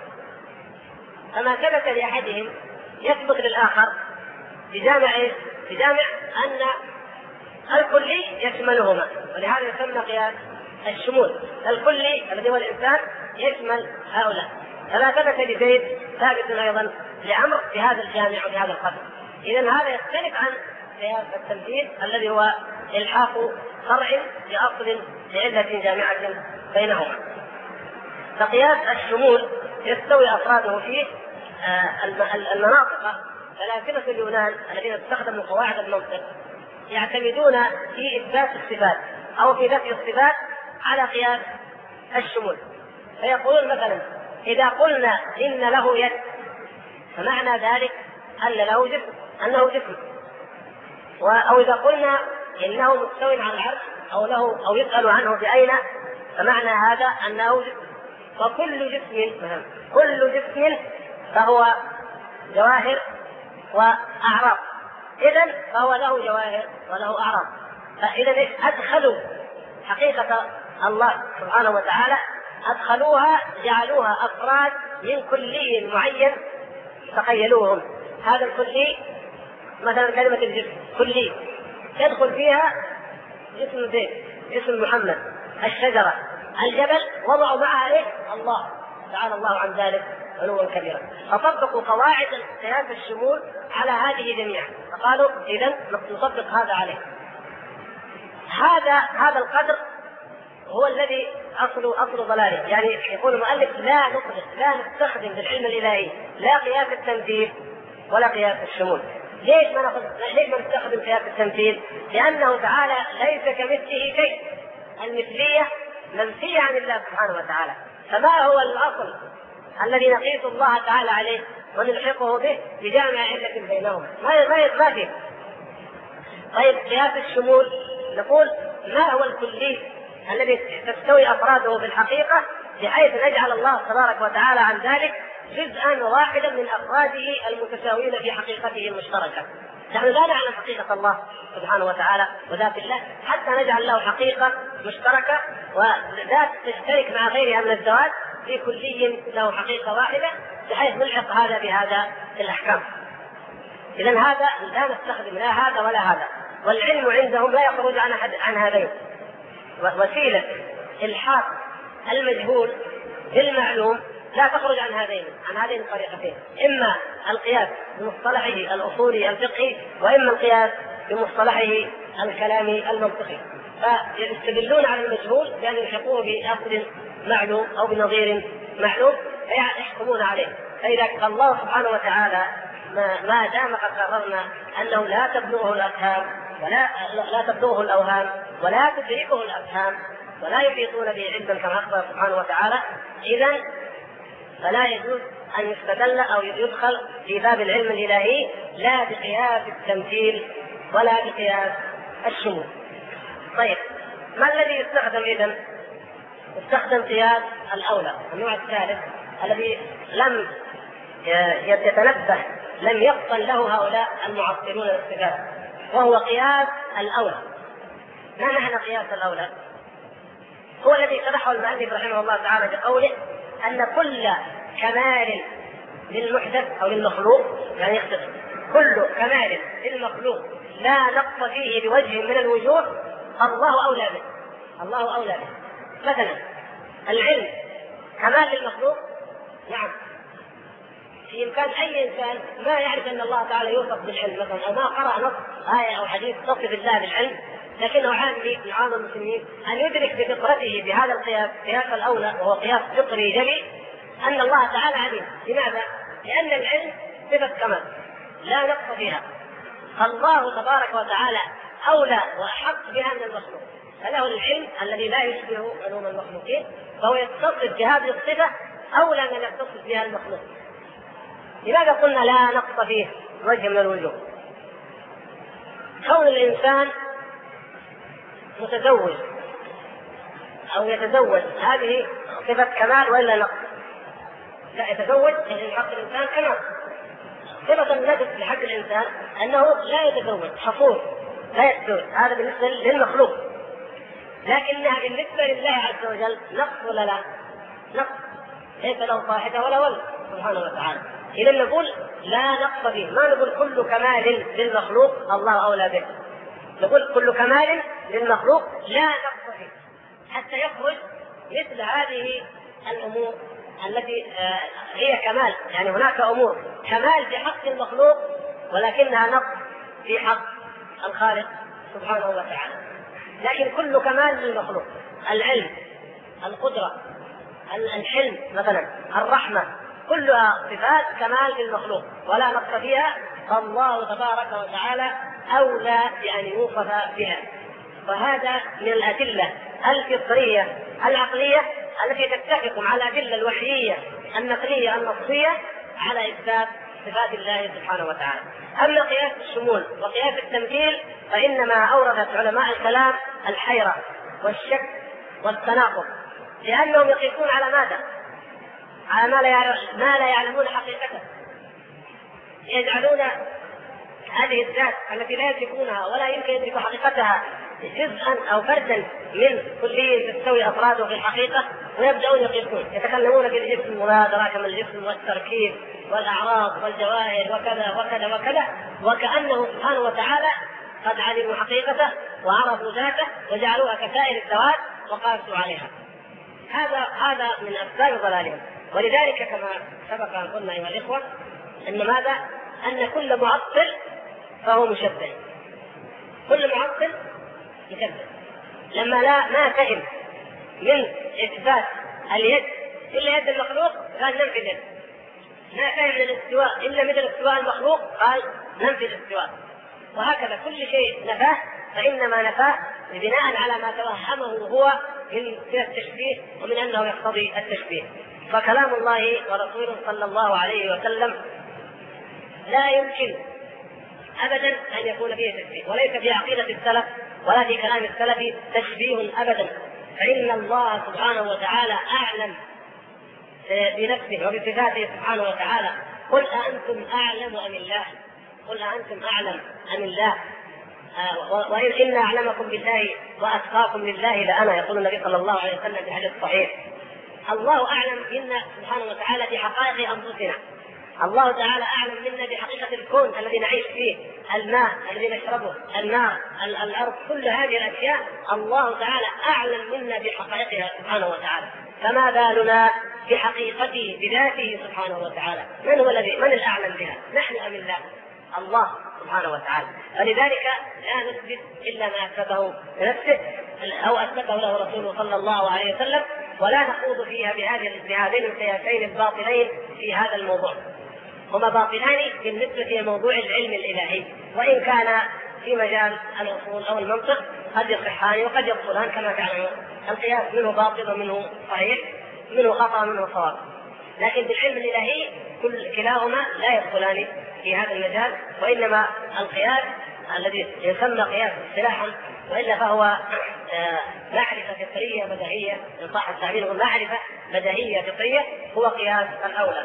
فما ثبت لأحدهم يثبت للآخر بجامع أن الكلي يشملهما، ولهذا يسمى قياس الشمول. الكلي الذي هو الإنسان يشمل هؤلاء. فلا ثبت لزيد ثابت أيضا لعمرو بهذا الجامع وبهذا القدر. إذن هذا يختلف عن قياس التمثيل الذي هو إلحاق فرع بأصل لعلة جامعة بينهما. فقياس الشمول يستوي أفراده فيه المناطق. فلاسفة اليونان الذين استخدموا قواعد المنطق يعتمدون في إثبات الصفات أو في نفي الصفات على قياس الشمول. فيقولون مثلا إذا قلنا إن له يد فمعنى ذلك أن له جسم، أنه جسم. أو إذا قلنا إنه مستوٍ على العرش أو يسأل عنه بأين فمعنى هذا أنه جسم. وكل جسم كل جسم فهو جواهر وأعراض، إذن فهو له جواهر وله أعراض. فإذا أدخلوا حقيقة الله سبحانه وتعالى، أدخلوها جعلوها أفراد من كلي معين تخيلوهم. هذا الكلي مثلا كلمة الجسم كلي يدخل فيها جسم زيد، جسم محمد، الشجرة، الجبل، وضعوا معها إيه؟ الله تعالى الله عن ذلك علوا كبيرا. فطبقوا قواعد قياس الشمول على هذه جميعا، فقالوا إذن نطبق هذا عليه. هذا القدر هو الذي أصل ضلاله. يعني يقول المؤلف لا نستخدم في العلم الإلهي لا قياس التمثيل ولا قياس الشمول. ليش ما نستخدم قياس التمثيل؟ لأنه تعالى ليس كمثله شيء. المثلية منفية عن الله سبحانه وتعالى. فما هو الأصل الذي نقيس الله تعالى عليه ونلحقه به بجامع علة بينهما؟ ما فيه. طيب قياس الشمول نقول ما هو الكلي الذي تستوي أفراده في الحقيقة بحيث نجعل الله تبارك وتعالى عن ذلك جزءا واحدا من أفراده المتساويين في حقيقته المشتركة. نحن لا نعلم حقيقة الله سبحانه وتعالى وذات الله حتى نجعل له حقيقة مشتركة وذات تشترك مع غيرها من الذوات في كلي له حقيقة واحدة بحيث نلحق هذا بهذا في الأحكام. إذن هذا لا نستخدم لا هذا ولا هذا. والعلم عندهم لا يخرج عن هذين. وسيلة الحاق المجهول بالمعلوم لا تخرج عن هذين الطريقتين، إما القياس بمصطلحه الأصولي الفقهي وإما القياس بمصطلحه الكلامي المنطقي. فيستدلون على المجهول بأن يلحقوه بأصل معلوم أو بنظير معلوم فيحكمون عليه. فإذا الله سبحانه وتعالى ما دام قد قررنا أنه لا تبلغه الأفهام لا تبلغه الأوهام ولا تدركه الأفهام ولا يحيطون به علما كما أخبر سبحانه وتعالى، إذن فلا يجوز أن يستدل أو يدخل في باب العلم الإلهي لا بقياس التمثيل ولا بقياس الشمول. طيب ما الذي يستخدم إذن؟ يستخدم قياس الأولى، النوع الثالث الذي لم يتنبه لم يفطن له هؤلاء المعطلون للصفات، وهو قياس الأولى. ما معنى قياس الأولى؟ هو الذي شرحه المؤلف رحمه الله تعالى بقوله أن كل كمال للمحدث أو للمخلوق، يعني يختصر كل كمال للمخلوق لا نقص فيه بوجه من الوجوه الله أولى به. مثلا العلم كمال للمخلوق، نعم في إمكان أي إنسان ما يعرف أن الله تعالى يوصف بالعلم مثلا أو ما قرأ نص آية أو حديث تصف الله بالعلم لكنه عامي من عام المسلمين أن يدرك بفطرته بهذا القياس قياس الأولى وهو قياس فطري جلي أن الله تعالى عليم. لماذا؟ لأن العلم صفة كمال لا نقص فيها، فالله تبارك وتعالى أولى وأحق بها من المخلوق، فله العلم الذي لا يشبه علوم المخلوقين، فهو يتصف بهذه الصفة أولى من يتصف بها المخلوق. لماذا قلنا لا نقص فيه وجه من الوجوه؟ كون الإنسان متزوج أو يتزوج هذه صفة كمال ولا نقص؟ لا، يتزوج يعني حق الإنسان كمال. صفة النقص لحق الإنسان أنه لا يتزوج، حصور لا يتزوج، هذا بالنسبة للمخلوق، لكنها بالنسبة لله عز وجل نقص ولا لا؟ نقص، ليس له صاحبة ولا ولد سبحانه وتعالى. إذا نقول لا نقص فيه، ما نقول كل كمال للمخلوق الله أولى به، نقول كل كمال للمخلوق لا نقص فيه، حتى يخرج مثل هذه الأمور التي هي كمال. يعني هناك أمور كمال في حق المخلوق ولكنها نقص في حق الخالق سبحانه وتعالى. لكن كل كمال للمخلوق، العلم، القدرة، الحلم مثلا، الرحمة، كلها صفات كمال للمخلوق ولا نقص فيها، فالله تبارك وتعالى أولى بأن يوصف بها. وهذا من الأدلة الفطرية العقلية التي تتفق مع الأدلة الوحيية النقلية النصية على إثبات صفات الله سبحانه وتعالى. أما قياس الشمول وقياس التمثيل فإنما أوردت علماء الكلام الحيرة والشك والتناقض، لأنهم يقيسون على ماذا؟ على ما لا يعلمون حقيقته. يجعلون هذه الذات التي لا يدركونها ولا يمكن يدرك حقيقتها جزءا أو فردا من كلية تستوي أفراده في الحقيقة، ويبدأون يقيسون، يتكلمون بالجسم وما أدراك ما الجسم والتركيب والأعراض والجواهر وكذا وكذا وكذا، وكأنه سبحانه وتعالى قد علموا حقيقته وعرفوا ذاته وجعلوها كسائر الذوات وقاسوا عليها. هذا من أسباب ضلالهم. ولذلك كما سبق أن قلنا أيها الإخوة أن ماذا؟ أن كل معطل فهو مشبه، كل معطل مشبه. لما ما فهم من إثبات اليد إلا يد المخلوق قال ننفي اليد، ما فهم من الاستواء إلا مثل استواء المخلوق قال ننفي الاستواء. وهكذا كل شيء نفاه فإنما نفاه بناء على ما توهمه هو من التشبيه ومن أنه يقتضي التشبيه. فكلام الله ورسوله صلى الله عليه وسلم لا يمكن أبدا أن يكون فيه تشبيه، وليس في عقيدة السلف ولا في كلام السلف تشبيه أبدا، فإن الله سبحانه وتعالى أعلم بنفسه وبصفاته سبحانه وتعالى. قل أأنتم أعلم أم الله؟ قل أأنتم أعلم أم الله؟ وإن إن أعلمكم بالله وأتقاكم لله لأنا، يقول النبي صلى الله عليه وسلم في حديث صحيح. الله أعلم منا سبحانه وتعالى بحقائق أنفسنا، الله تعالى أعلم منا بحقيقة الكون الذي نعيش فيه، الماء الذي نشربه، النار، الأرض، كل هذه الأشياء الله تعالى أعلم منا بحقائقها سبحانه وتعالى. فما بالنا بحقيقته بذاته سبحانه وتعالى؟ من الأعلم بها؟ نحن أم الله؟ الله سبحانه وتعالى. فلذلك لا نثبت إلا ما أثبته لنفسه أو أثبته له رسوله صلى الله عليه وسلم، ولا نخوض فيها بهذين القياسين الباطلين في هذا الموضوع. هما باطلان بالنسبة لموضوع العلم الإلهي، وإن كان في مجال الأصول أو المنطق قد يصحان وقد يبطلان كما تعلمون. القياس منه باطل ومنه صحيح، منه خطأ ومنه صواب، لكن بالعلم الإلهي كلاهما لا يدخلان في هذا المجال، وإنما القياس الذي يسمى قياس اصطلاحا وإلا فهو معرفة فطرية بديهية، إن صح التعبير معرفة بديهية فطرية، هو قياس الأولى.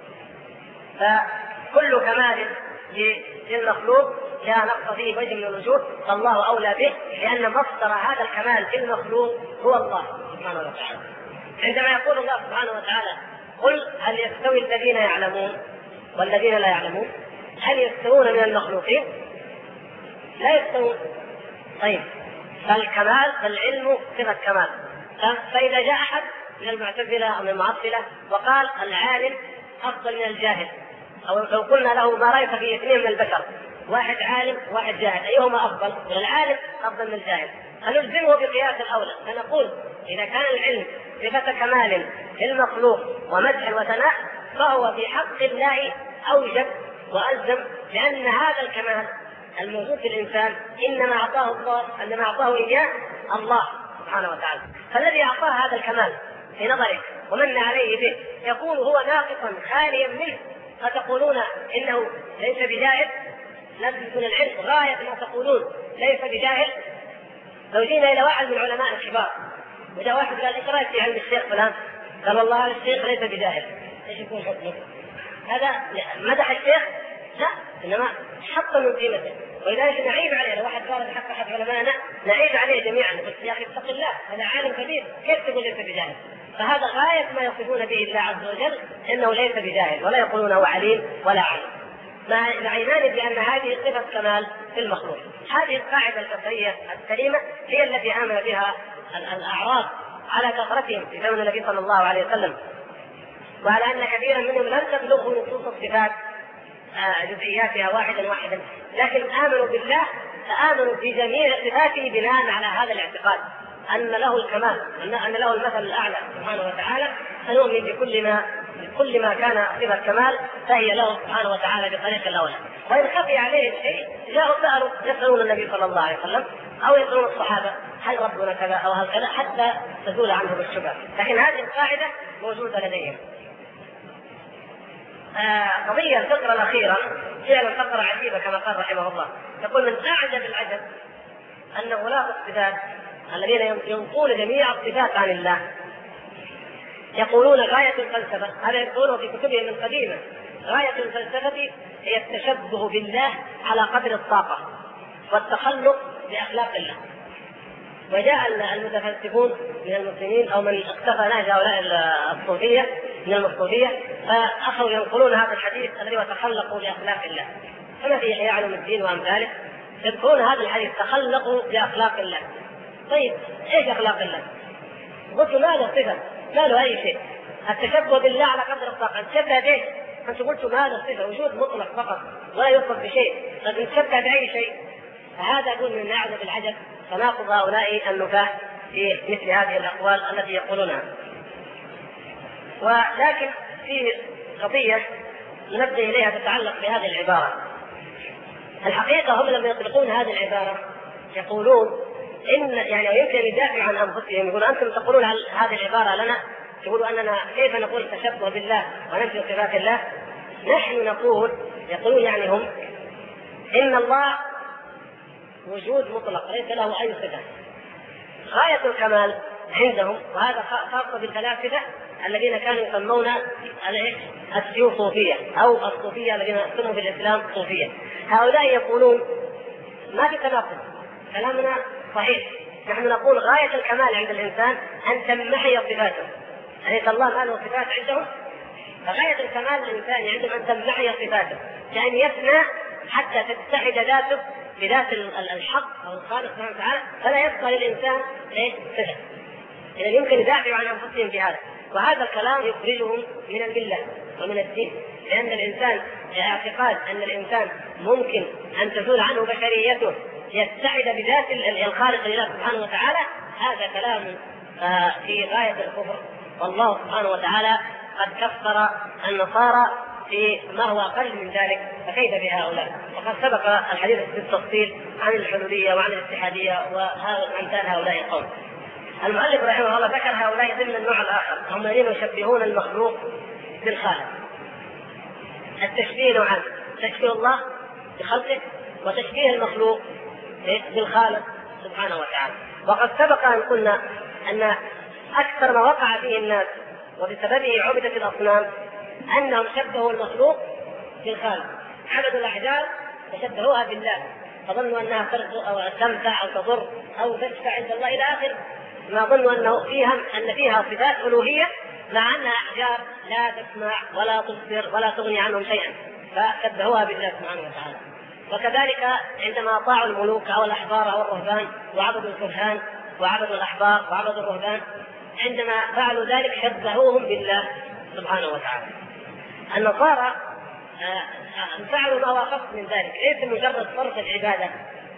فكل كمال للمخلوق لا نقص فيه وجه من الوجوه فالله أولى به، لأن مصدر هذا الكمال في المخلوق هو الله سبحانه وتعالى. عندما يقول الله سبحانه وتعالى قل هل يستوي الذين يعلمون والذين لا يعلمون؟ هل يستوون من المخلوقين؟ لا يستوون. طيب فالكمال فالعلم صفة كمال، فإذا جاء أحد من المعتزلة أو من المعطلة وقال العالم أفضل من الجاهل، أو لو قلنا له ما رأيك في اثنين من البشر، واحد عالم وواحد جاهل، أيهما أفضل؟ العالم أفضل من الجاهل. فنلزمه بقياس الأولى، فنقول إذا كان العلم صفة كمال للمخلوق ومدح وثناء فهو في حق الله أوجب وألزم، لأن هذا الكمال الموجود في الإنسان إنما أعطاه الله، إنما أعطاه إياه الله سبحانه وتعالى. فالذي أعطاه هذا الكمال في نظرك ومن عليه به يكون هو ناقصا خاليا منه، فتقولون إنه ليس بجاهل؟ لازم يكون العلم غاية ما تقولون ليس بجاهل. لو جينا إلى واحد من علماء الكبار وجاء واحد قال إيش رأيك في علم الشيخ فلان؟ قال والله هذا الشيخ ليس بجاهل، ايش يكون حكمه؟ هذا مدح الشيخ؟ لا، انما حط من قيمته. ولذلك نعيب عليه، لو واحد قال حق احد علمائنا نعيب عليه جميعا، بس يا اخي اتق الله هذا عالم كبير كيف تقول ليس بجاهل؟ فهذا غايه ما يصفون به الله عز وجل انه ليس بجاهل، ولا يقولون هو عليم ولا عالم، مع ايمان بان هذه صفه كمال في المخلوق. هذه القاعدة الفطرية السليمة هي التي آمن بها الأعراب على كثرتهم في زمن النبي صلى الله عليه وسلم، وعلى أن كثيرا منهم لم تبلغه نصوص الصفات جزئياتها واحدا واحدا، لكن آمنوا بالله فآمنوا بجميع صفاته بناء على هذا الاعتقاد أن له الكمال، أن له المثل الأعلى سبحانه وتعالى، فنؤمن بكل ما كان صفة كمال فهي له سبحانه وتعالى بطريق الأولى. وإن خفي عليه شيء جاءوا يسألون النبي صلى الله عليه وسلم أو يسألون الصحابة هل ربنا كذا أو هل كذا حتى تزول عنهم الشبهة، لكن هذه القاعدة موجودة لديهم. قضية الفقرة الأخيرة فعلا فقرة عجيبة كما قال رحمه الله، يقول من أعجب العجب أن غلاة الصفات الذين ينقون جميع الصفات عن الله يقولون غاية الفلسفة، هذا يقولون في كتبهم القديمة، غاية الفلسفة هي التشبه بالله على قدر الطاقة والتخلق بأخلاق الله. وجاء المتفلسفون من المسلمين أو من اقتفى نهج هؤلاء الصوفية من المصوفية فأخذوا ينقلون هذا الحديث الذي تخلقوا بأخلاق الله، كما في إحياء علوم الدين وأمثاله يذكرون هذا الحديث تخلقوا بأخلاق الله. طيب إيش أخلاق الله؟ قلت ما له صفة، ما له أي شيء، التشبه بالله على قدر الطاقة، تشبه به أنت قلت ما له صفة، وجود مطلق فقط ولا يوصف بشيء، لكن تشبه بأي شيء، فهذا يقول من أعجب العجب تناقض هؤلاء النفاة في مثل هذه الأقوال التي يقولونها. ولكن في قضية ننبه إليها تتعلق بهذه العبارة. الحقيقة هم لما يطلقون هذه العبارة يقولون إن يعني يمكن يدافع عن أنفسهم، يقولون أنتم تقولون هذه العبارة لنا، يقولوا أننا كيف نقول تشبه بالله وننفي صفات الله؟ نحن نقول، يقولون يعني هم، إن الله وجود مطلق ليس له أي صفة، غاية الكمال عندهم، وهذا خاصة بالفلاسفة الذين كانوا يسمون الثيوصوفية أو الصوفية الذين سموا بالإسلام صوفية. هؤلاء يقولون ما في تناقض، كلامنا صحيح، نحن نقول غاية الكمال عند الإنسان أن تمحي صفاته، أليس الله ما له صفات عندهم؟ فغاية الكمال للإنسان عندهم أن تمحي صفاته، يعني يفنى حتى تتحد ذاته بذات الحق أو الخالق سبحانه وتعالى، فلا يبقى للإنسان صفة. إذا يمكن يدافعوا عن أنفسهم في هذا، وهذا الكلام يخرجهم من الملة ومن الدين، لأن الإنسان اعتقاد أن الإنسان ممكن أن تزول عنه بشريته يتحد بذات الخالق لله سبحانه وتعالى، هذا كلام في غاية الكفر، والله سبحانه وتعالى قد كفر النصارى في ما هو أقل من ذلك، فكيف بهؤلاء؟ وقد سبق الحديث بالتفصيل عن الحلولية وعن الاتحادية وأمثال هؤلاء القوم. المؤلف رحمه الله ذكر هؤلاء ضمن النوع الآخر، هم الذين يشبهون المخلوق بالخالق. التشبيه نوعان، تشبيه الله بخلقه وتشبيه المخلوق بالخالق سبحانه وتعالى. وقد سبق أن قلنا أن أكثر ما وقع فيه الناس وبسببه عبدت الأصنام أنهم شبهوا المخلوق بالخالق، عبدوا الأحجار وشبهوها بالله، فظنوا أنها ترضى أو تنفع أو تضر أو تشفع عند الله إلى آخر ما ظنوا أن فيها صفات ألوهية، مع أنها أحجار لا تسمع ولا تبصر ولا تغني عنهم شيئا، فشبهوها بالله سبحانه وتعالى. وكذلك عندما أطاعوا الملوك أو الأحبار أو الرهبان وعبدوا الكهان وعبدوا الأحبار وعبدوا الرهبان، عندما فعلوا ذلك شبهوهم بالله سبحانه وتعالى. النصارى فعلوا ما وافق من ذلك، ليس مجرد صرف العبادة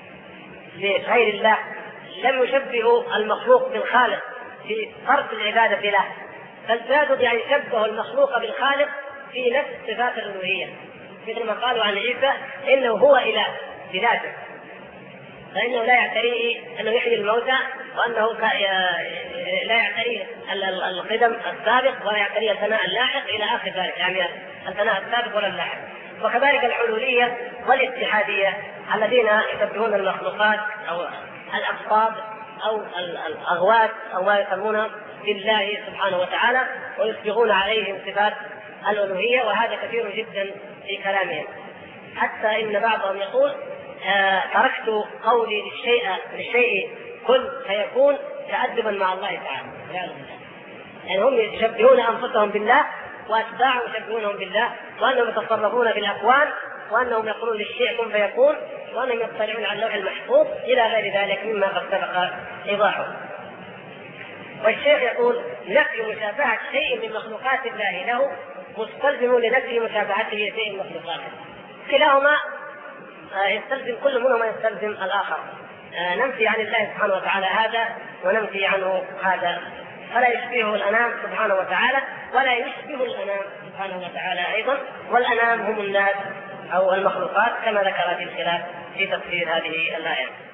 لغير الله، لم يشبهوا المخلوق بالخالق في صرف العبادة له، بل زادوا بأن شبهوا المخلوق بالخالق في نفس صفات الألوهية، مثل ما قالوا عن عيسى إنه هو إله بذاته، فإنه لا يعتريه أنه يحيي الموتى، وأنه لا يعتريه القدم السابق ولا يعتريه الفناء اللاحق إلى آخر ذلك، يعني الفناء السابق ولا اللاحق. وكذلك الحلولية والاتحادية الذين يشبهون المخلوقات أو الأقطاب أو الأغوات أو ما يسمونها بالله سبحانه وتعالى ويسبغون عليهم صفات الألوهية، وهذا كثير جدا في كلامهم، حتى إن بعضهم يقول تركت قولي للشيء كن فيكون تأدبا مع الله تعالى. يعني هم يشبهون أنفسهم بالله وأتباعهم يشبهونهم بالله، وأنهم يتصرفون بالأكوان، وأنهم يقولون للشيء كن فيكون، وأنهم يطلعون على اللوح المحفوظ إلى غير ذلك مما قد سبق إيضاحه. والشيخ يقول نفي مشابهة شيء من مخلوقات الله له مستلزم لنفي مشابهته لشيء من مخلوقاته، كلاهما يستلزم، كل منهما يستلزم الآخر. ننفي عن الله سبحانه وتعالى هذا وننفي عنه هذا، فلا يشبهه الأنام سبحانه وتعالى ولا يشبه الأنام سبحانه وتعالى أيضا، والأنام هم الناس أو المخلوقات كما ذكر في الخلاف في تفسير هذه الآية.